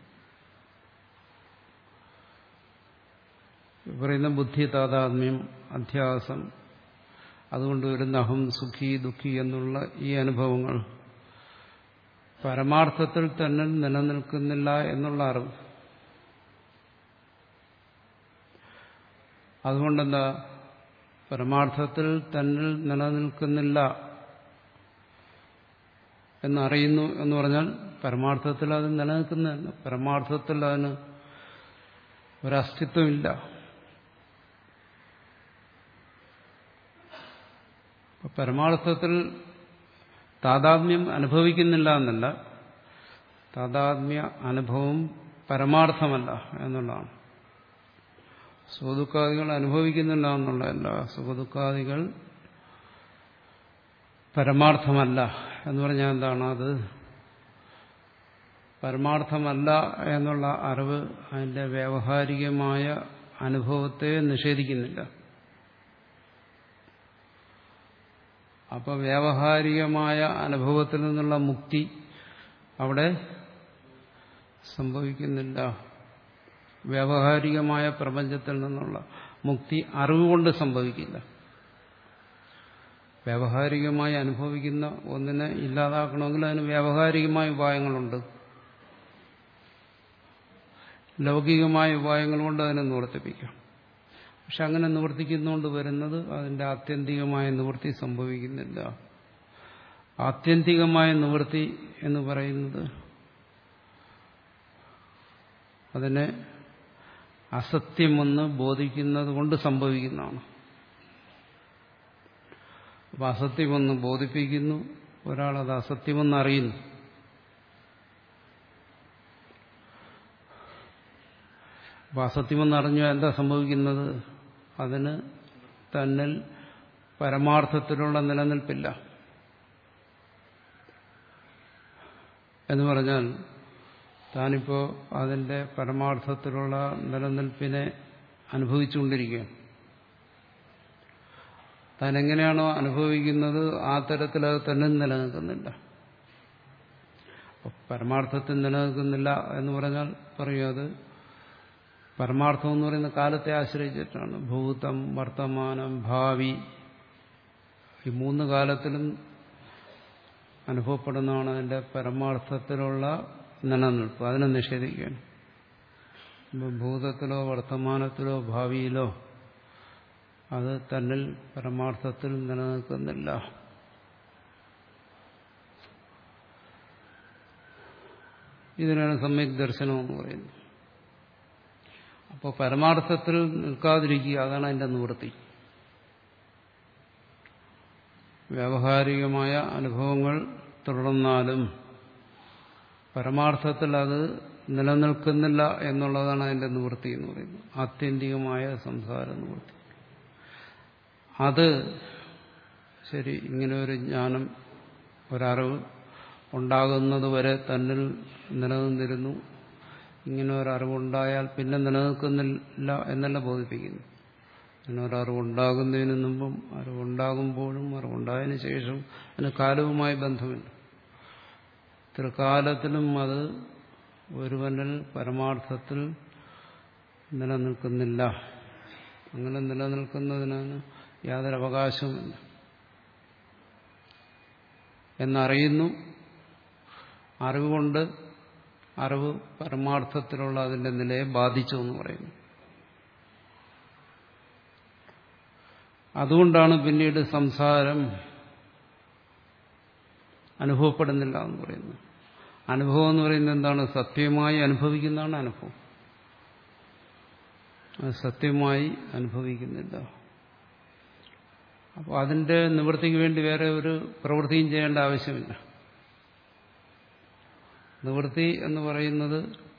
പറയുന്ന ബുദ്ധി താതാത്മ്യം, അധ്യാസം, അതുകൊണ്ട് വരുന്ന അഹം, സുഖി, ദുഃഖി എന്നുള്ള ഈ അനുഭവങ്ങൾ പരമാർത്ഥത്തിൽ തന്നെ നിലനിൽക്കുന്നില്ല എന്നുള്ള അറിവ്. അതുകൊണ്ടെന്താ? പരമാർത്ഥത്തിൽ തന്നിൽ നിലനിൽക്കുന്നില്ല എന്നറിയുന്നു എന്ന് പറഞ്ഞാൽ പരമാർത്ഥത്തിൽ അത് നിലനിൽക്കുന്നതല്ല. പരമാർത്ഥത്തിൽ അതിന് ഒരസ്തിത്വമില്ല. പരമാർത്ഥത്തിൽ താതാത്മ്യം അനുഭവിക്കുന്നില്ല എന്നല്ല, താതാത്മ്യ അനുഭവം പരമാർത്ഥമല്ല എന്നുള്ളതാണ്. സുഖദുഃഖാദികൾ അനുഭവിക്കുന്നില്ല എന്നുള്ളതല്ല, സുഖദുഃഖാദികൾ പരമാർത്ഥമല്ല എന്ന് പറഞ്ഞാൽ എന്താണ്? അത് പരമാർത്ഥമല്ല എന്നുള്ള അറിവ് അതിന്റെ വ്യാവഹാരികമായ അനുഭവത്തെ നിഷേധിക്കുന്നില്ല. അപ്പോൾ വ്യാവഹാരികമായ അനുഭവത്തിൽ നിന്നുള്ള മുക്തി അവിടെ സംഭവിക്കുന്നില്ല. വ്യാവഹാരികമായ പ്രപഞ്ചത്തിൽ നിന്നുള്ള മുക്തി അറിവുകൊണ്ട് സംഭവിക്കില്ല. വ്യാവഹാരികമായി അനുഭവിക്കുന്ന ഒന്നിനെ ഇല്ലാതാക്കണമെങ്കിൽ അതിന് വ്യാവഹാരികമായ ഉപായങ്ങളുണ്ട്. ലൗകികമായ ഉപായങ്ങൾ കൊണ്ട് അതിനെ നിവർത്തിപ്പിക്കാം. പക്ഷെ അങ്ങനെ നിവർത്തിക്കുന്നതുകൊണ്ട് വരുന്നത് അതിന്റെ ആത്യന്തികമായ നിവൃത്തി സംഭവിക്കുന്നില്ല. ആത്യന്തികമായ നിവൃത്തി എന്ന് പറയുന്നത് അതിനെ അസത്യമെന്ന് ബോധിക്കുന്നത് കൊണ്ട് സംഭവിക്കുന്നതാണ്. അപ്പം അസത്യമെന്ന് ബോധിപ്പിക്കുന്നു, ഒരാളത് അസത്യമെന്ന് അറിയുന്നു. അപ്പോൾ അസത്യമെന്ന് അറിഞ്ഞാൽ എന്താ സംഭവിക്കുന്നത്? അതിന് തന്നിൽ പരമാർത്ഥത്തിലുള്ള നിലനിൽപ്പില്ല എന്ന് പറഞ്ഞാൽ താനിപ്പോൾ അതിൻ്റെ പരമാർത്ഥത്തിലുള്ള നിലനിൽപ്പിനെ അനുഭവിച്ചുകൊണ്ടിരിക്കുകയാണ്. താൻ എങ്ങനെയാണോ അനുഭവിക്കുന്നത് ആ തരത്തിൽ അത് തന്നെ നിലനിൽക്കുന്നില്ല. പരമാർത്ഥത്തിൽ നിലനിൽക്കുന്നില്ല എന്ന് പറഞ്ഞാൽ പറയും അത് പരമാർത്ഥം എന്ന് പറയുന്ന കാലത്തെ ആശ്രയിച്ചിട്ടാണ്. ഭൂതം, വർത്തമാനം, ഭാവി, ഈ മൂന്ന് കാലത്തിലും അനുഭവപ്പെടുന്നതാണ് അതിൻ്റെ പരമാർത്ഥത്തിലുള്ള നിലനിൽപ്പ്. അതിനെ നിഷേധിക്കുകയാണ്. ഭൂതത്തിലോ വർത്തമാനത്തിലോ ഭാവിയിലോ അത് തന്നിൽ പരമാർത്ഥത്തിൽ നിലനിൽക്കുന്നില്ല. ഇതിനാണ് സമ്യക് ദർശനം എന്ന് പറയുന്നത്. അപ്പോൾ പരമാർത്ഥത്തിൽ നിൽക്കാതിരിക്കുക, അതാണ് അതിൻ്റെ നിവൃത്തി. വ്യാവഹാരികമായ അനുഭവങ്ങൾ തുടർന്നാലും പരമാർത്ഥത്തിൽ അത് നിലനിൽക്കുന്നില്ല എന്നുള്ളതാണ് അതിൻ്റെ നിവൃത്തി എന്ന് പറയുന്നത്. ആത്യന്തികമായ സംസാര നിവൃത്തി. അത് ശരി, ഇങ്ങനെ ഒരു ജ്ഞാനം, ഒരറിവ് ഉണ്ടാകുന്നത് വരെ തന്നിൽ നിലനിന്നിരുന്നു. ഇങ്ങനെ ഒരറിവുണ്ടായാൽ പിന്നെ നിലനിൽക്കുന്നില്ല എന്നല്ല ബോധിപ്പിക്കുന്നു. ഇങ്ങനെ ഒരറിവുണ്ടാകുന്നതിന് മുമ്പും അറിവുണ്ടാകുമ്പോഴും അറിവുണ്ടായതിനു ശേഷം അതിന് കാലവുമായി ബന്ധമില്ല. ത്രികാലത്തിലും അത് ഒരുവനിൽ പരമാർത്ഥത്തിൽ നിലനിൽക്കുന്നില്ല. അങ്ങനെ നിലനിൽക്കുന്നതിനാണ് യാതൊരു അവകാശവുമില്ല എന്നറിയുന്നു. അറിവുകൊണ്ട് അറിവ് പരമാർത്ഥത്തിലുള്ള അതിന്റെ നിലയെ ബാധിച്ചു എന്ന് പറയുന്നു. അതുകൊണ്ടാണ് പിന്നീട് സംസാരം അനുഭവപ്പെടുന്നില്ല എന്ന് പറയുന്നത്. അനുഭവം എന്ന് പറയുന്നത് എന്താണ്? സത്യമായി അനുഭവിക്കുന്നതാണ് അനുഭവം. അത് സത്യമായി അനുഭവിക്കുന്നില്ല. അപ്പോൾ അതിന്റെ നിവൃത്തിക്ക് വേണ്ടി വേറെ ഒരു പ്രവൃത്തിയും ചെയ്യേണ്ട ആവശ്യമില്ല. നിവൃത്തി എന്ന് പറയുന്നത്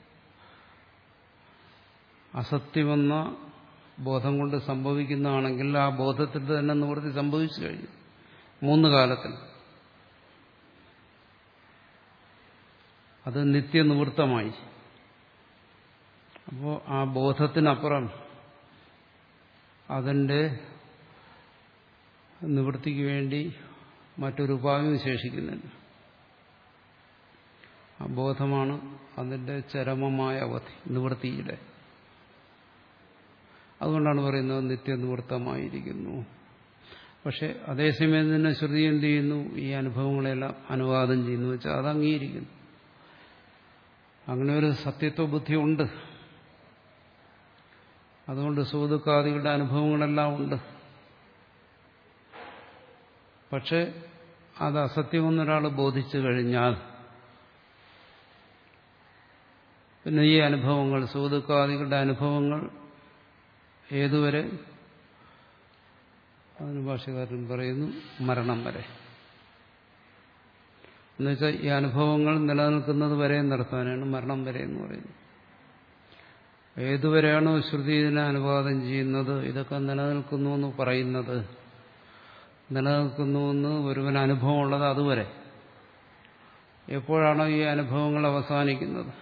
അസത്യമെന്ന ബോധം കൊണ്ട് സംഭവിക്കുന്നതാണെങ്കിൽ ആ ബോധത്തിൽ തന്നെ നിവൃത്തി സംഭവിച്ചു കഴിഞ്ഞു മൂന്ന് കാലത്തിൽ. അത് നിത്യനിവൃത്തമായി. അപ്പോൾ ആ ബോധത്തിനപ്പുറം അതിൻ്റെ നിവൃത്തിക്ക് വേണ്ടി മറ്റൊരു ഉപായം ശേഷിക്കുന്നില്ല. ആ ബോധമാണ് അതിൻ്റെ ചരമമായ അവധി, നിവൃത്തിയുടെ. അതുകൊണ്ടാണ് പറയുന്നത് നിത്യനിവൃത്തമായിരിക്കുന്നു. പക്ഷെ അതേസമയം തന്നെ ശ്രുതി എന്ത് ചെയ്യുന്നു? ഈ അനുഭവങ്ങളെല്ലാം അനുവാദം ചെയ്യുന്നു വെച്ചാൽ അത് അംഗീകരിക്കുന്നു. അങ്ങനെ ഒരു സത്യത്വ ബുദ്ധി ഉണ്ട്. അതുകൊണ്ട് സൂതുക്കാദികളുടെ അനുഭവങ്ങളെല്ലാം ഉണ്ട്. പക്ഷെ അത് അസത്യമെന്നൊരാൾ ബോധിച്ചു കഴിഞ്ഞാൽ പിന്നെ ഈ അനുഭവങ്ങൾ, സൂതുക്കാദികളുടെ അനുഭവങ്ങൾ ഏതുവരെ? അതിന് ഭാഷ്യകാരൻ പറയുന്നു മരണം വരെ. എന്നുവെച്ചാൽ ഈ അനുഭവങ്ങൾ നിലനിൽക്കുന്നത് വരെ നടത്താനാണ് മരണം വരെ എന്ന് പറയുന്നത്. ഏതുവരെയാണോ ശ്രുതി ഇതിനെ അനുവാദം ചെയ്യുന്നത്, ഇതൊക്കെ നിലനിൽക്കുന്നു എന്ന് പറയുന്നത്, നിലനിൽക്കുന്നുവെന്ന് ഒരുവന് അനുഭവമുള്ളത് അതുവരെ. എപ്പോഴാണോ ഈ അനുഭവങ്ങൾ അവസാനിക്കുന്നത്?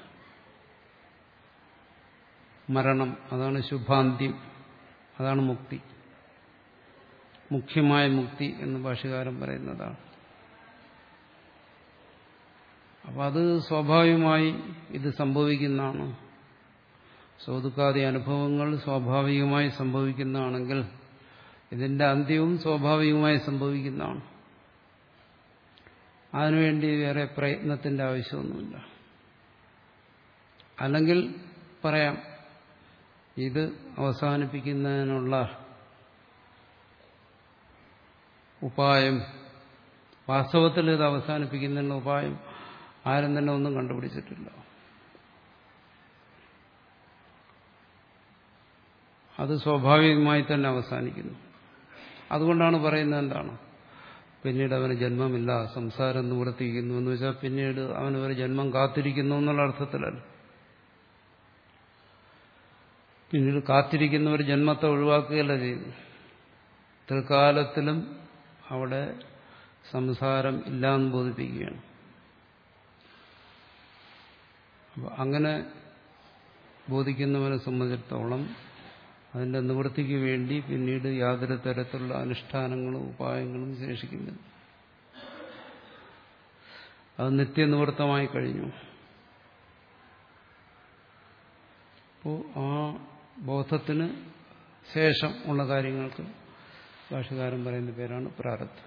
മരണം. അതാണ് ശുഭാന്ത്യം, അതാണ് മുക്തി. മുഖ്യമായ മുക്തി എന്ന് ഭാഷ്യകാരൻ പറയുന്നതാണ്. അപ്പം അത് സ്വാഭാവികമായി ഇത് സംഭവിക്കുന്നതാണ്. സോതുക്കാതി അനുഭവങ്ങൾ സ്വാഭാവികമായി സംഭവിക്കുന്നതാണെങ്കിൽ ഇതിന്റെ അന്ത്യവും സ്വാഭാവികമായി സംഭവിക്കുന്നതാണ്. അതിനുവേണ്ടി വേറെ പ്രയത്നത്തിന്റെ ആവശ്യമൊന്നുമില്ല. അല്ലെങ്കിൽ പറയാം ഇത് അവസാനിപ്പിക്കുന്നതിനുള്ള ഉപായം, വാസ്തവത്തിൽ ഇത് അവസാനിപ്പിക്കുന്നതിനുള്ള ഉപായം ആരും തന്നെ ഒന്നും കണ്ടുപിടിച്ചിട്ടില്ല. അത് സ്വാഭാവികമായി തന്നെ അവസാനിക്കുന്നു. അതുകൊണ്ടാണ് പറയുന്നത് എന്താണ്? പിന്നീട് അവന് ജന്മമില്ല, സംസാരം നിവർത്തിക്കുന്നു എന്ന് വെച്ചാൽ പിന്നീട് അവന് ഒരു ജന്മം കാത്തിരിക്കുന്നു എന്നുള്ള അർത്ഥത്തിലല്ല. പിന്നീട് കാത്തിരിക്കുന്നവർ ജന്മത്തെ ഒഴിവാക്കുകയല്ല ചെയ്തു. തൽക്കാലത്തിലും അവിടെ സംസാരം ഇല്ലാന്ന് ബോധിപ്പിക്കുകയാണ്. അപ്പോൾ അങ്ങനെ ബോധിക്കുന്നവനെ സംബന്ധിച്ചിടത്തോളം അതിൻ്റെ നിവൃത്തിക്ക് വേണ്ടി പിന്നീട് യാതൊരു തരത്തിലുള്ള അനുഷ്ഠാനങ്ങളും ഉപായങ്ങളും ശേഷിക്കുന്നില്ല. അത് നിത്യനിവൃത്തമായി കഴിഞ്ഞു. അപ്പോൾ ആ ബോധത്തിന് ശേഷം ഉള്ള കാര്യങ്ങൾക്ക് ഭാഷ്യകാരൻ പറയുന്ന പേരാണ് പ്രാരബ്ധം.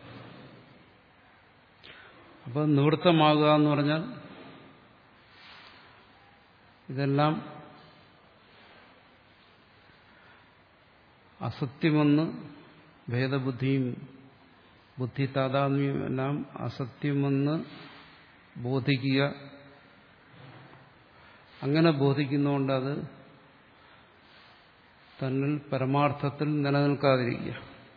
അപ്പോൾ നിവൃത്തമാകുക എന്ന് പറഞ്ഞാൽ ഇതെല്ലാം അസത്യമെന്ന് ഭേദബുദ്ധിയും ബുദ്ധി താതാത്മ്യം എല്ലാം അസത്യമെന്ന് ബോധിക്കുക. അങ്ങനെ ബോധിക്കുന്നതുകൊണ്ട് അത് തന്നിൽ പരമാർത്ഥത്തിൽ നിലനിൽക്കാതിരിക്കുക.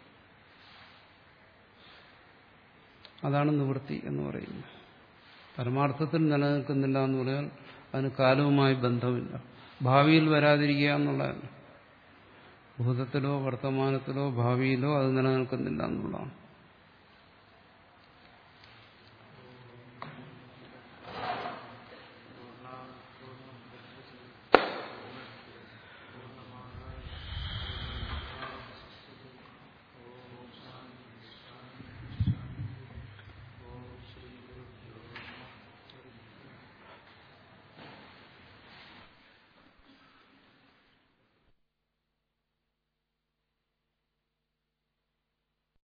അതാണ് നിവൃത്തി എന്ന് പറയുന്നത്. പരമാർത്ഥത്തിൽ നിലനിൽക്കുന്നില്ല എന്ന് പറഞ്ഞാൽ അതിന് കാലവുമായി ബന്ധമില്ല. ഭാവിയിൽ വരാതിരിക്കുക എന്നുള്ളതാണ്. ഭൂതത്തിലോ വർത്തമാനത്തിലോ ഭാവിയിലോ അത് നിലനിൽക്കുന്നില്ല എന്നുള്ളതാണ്.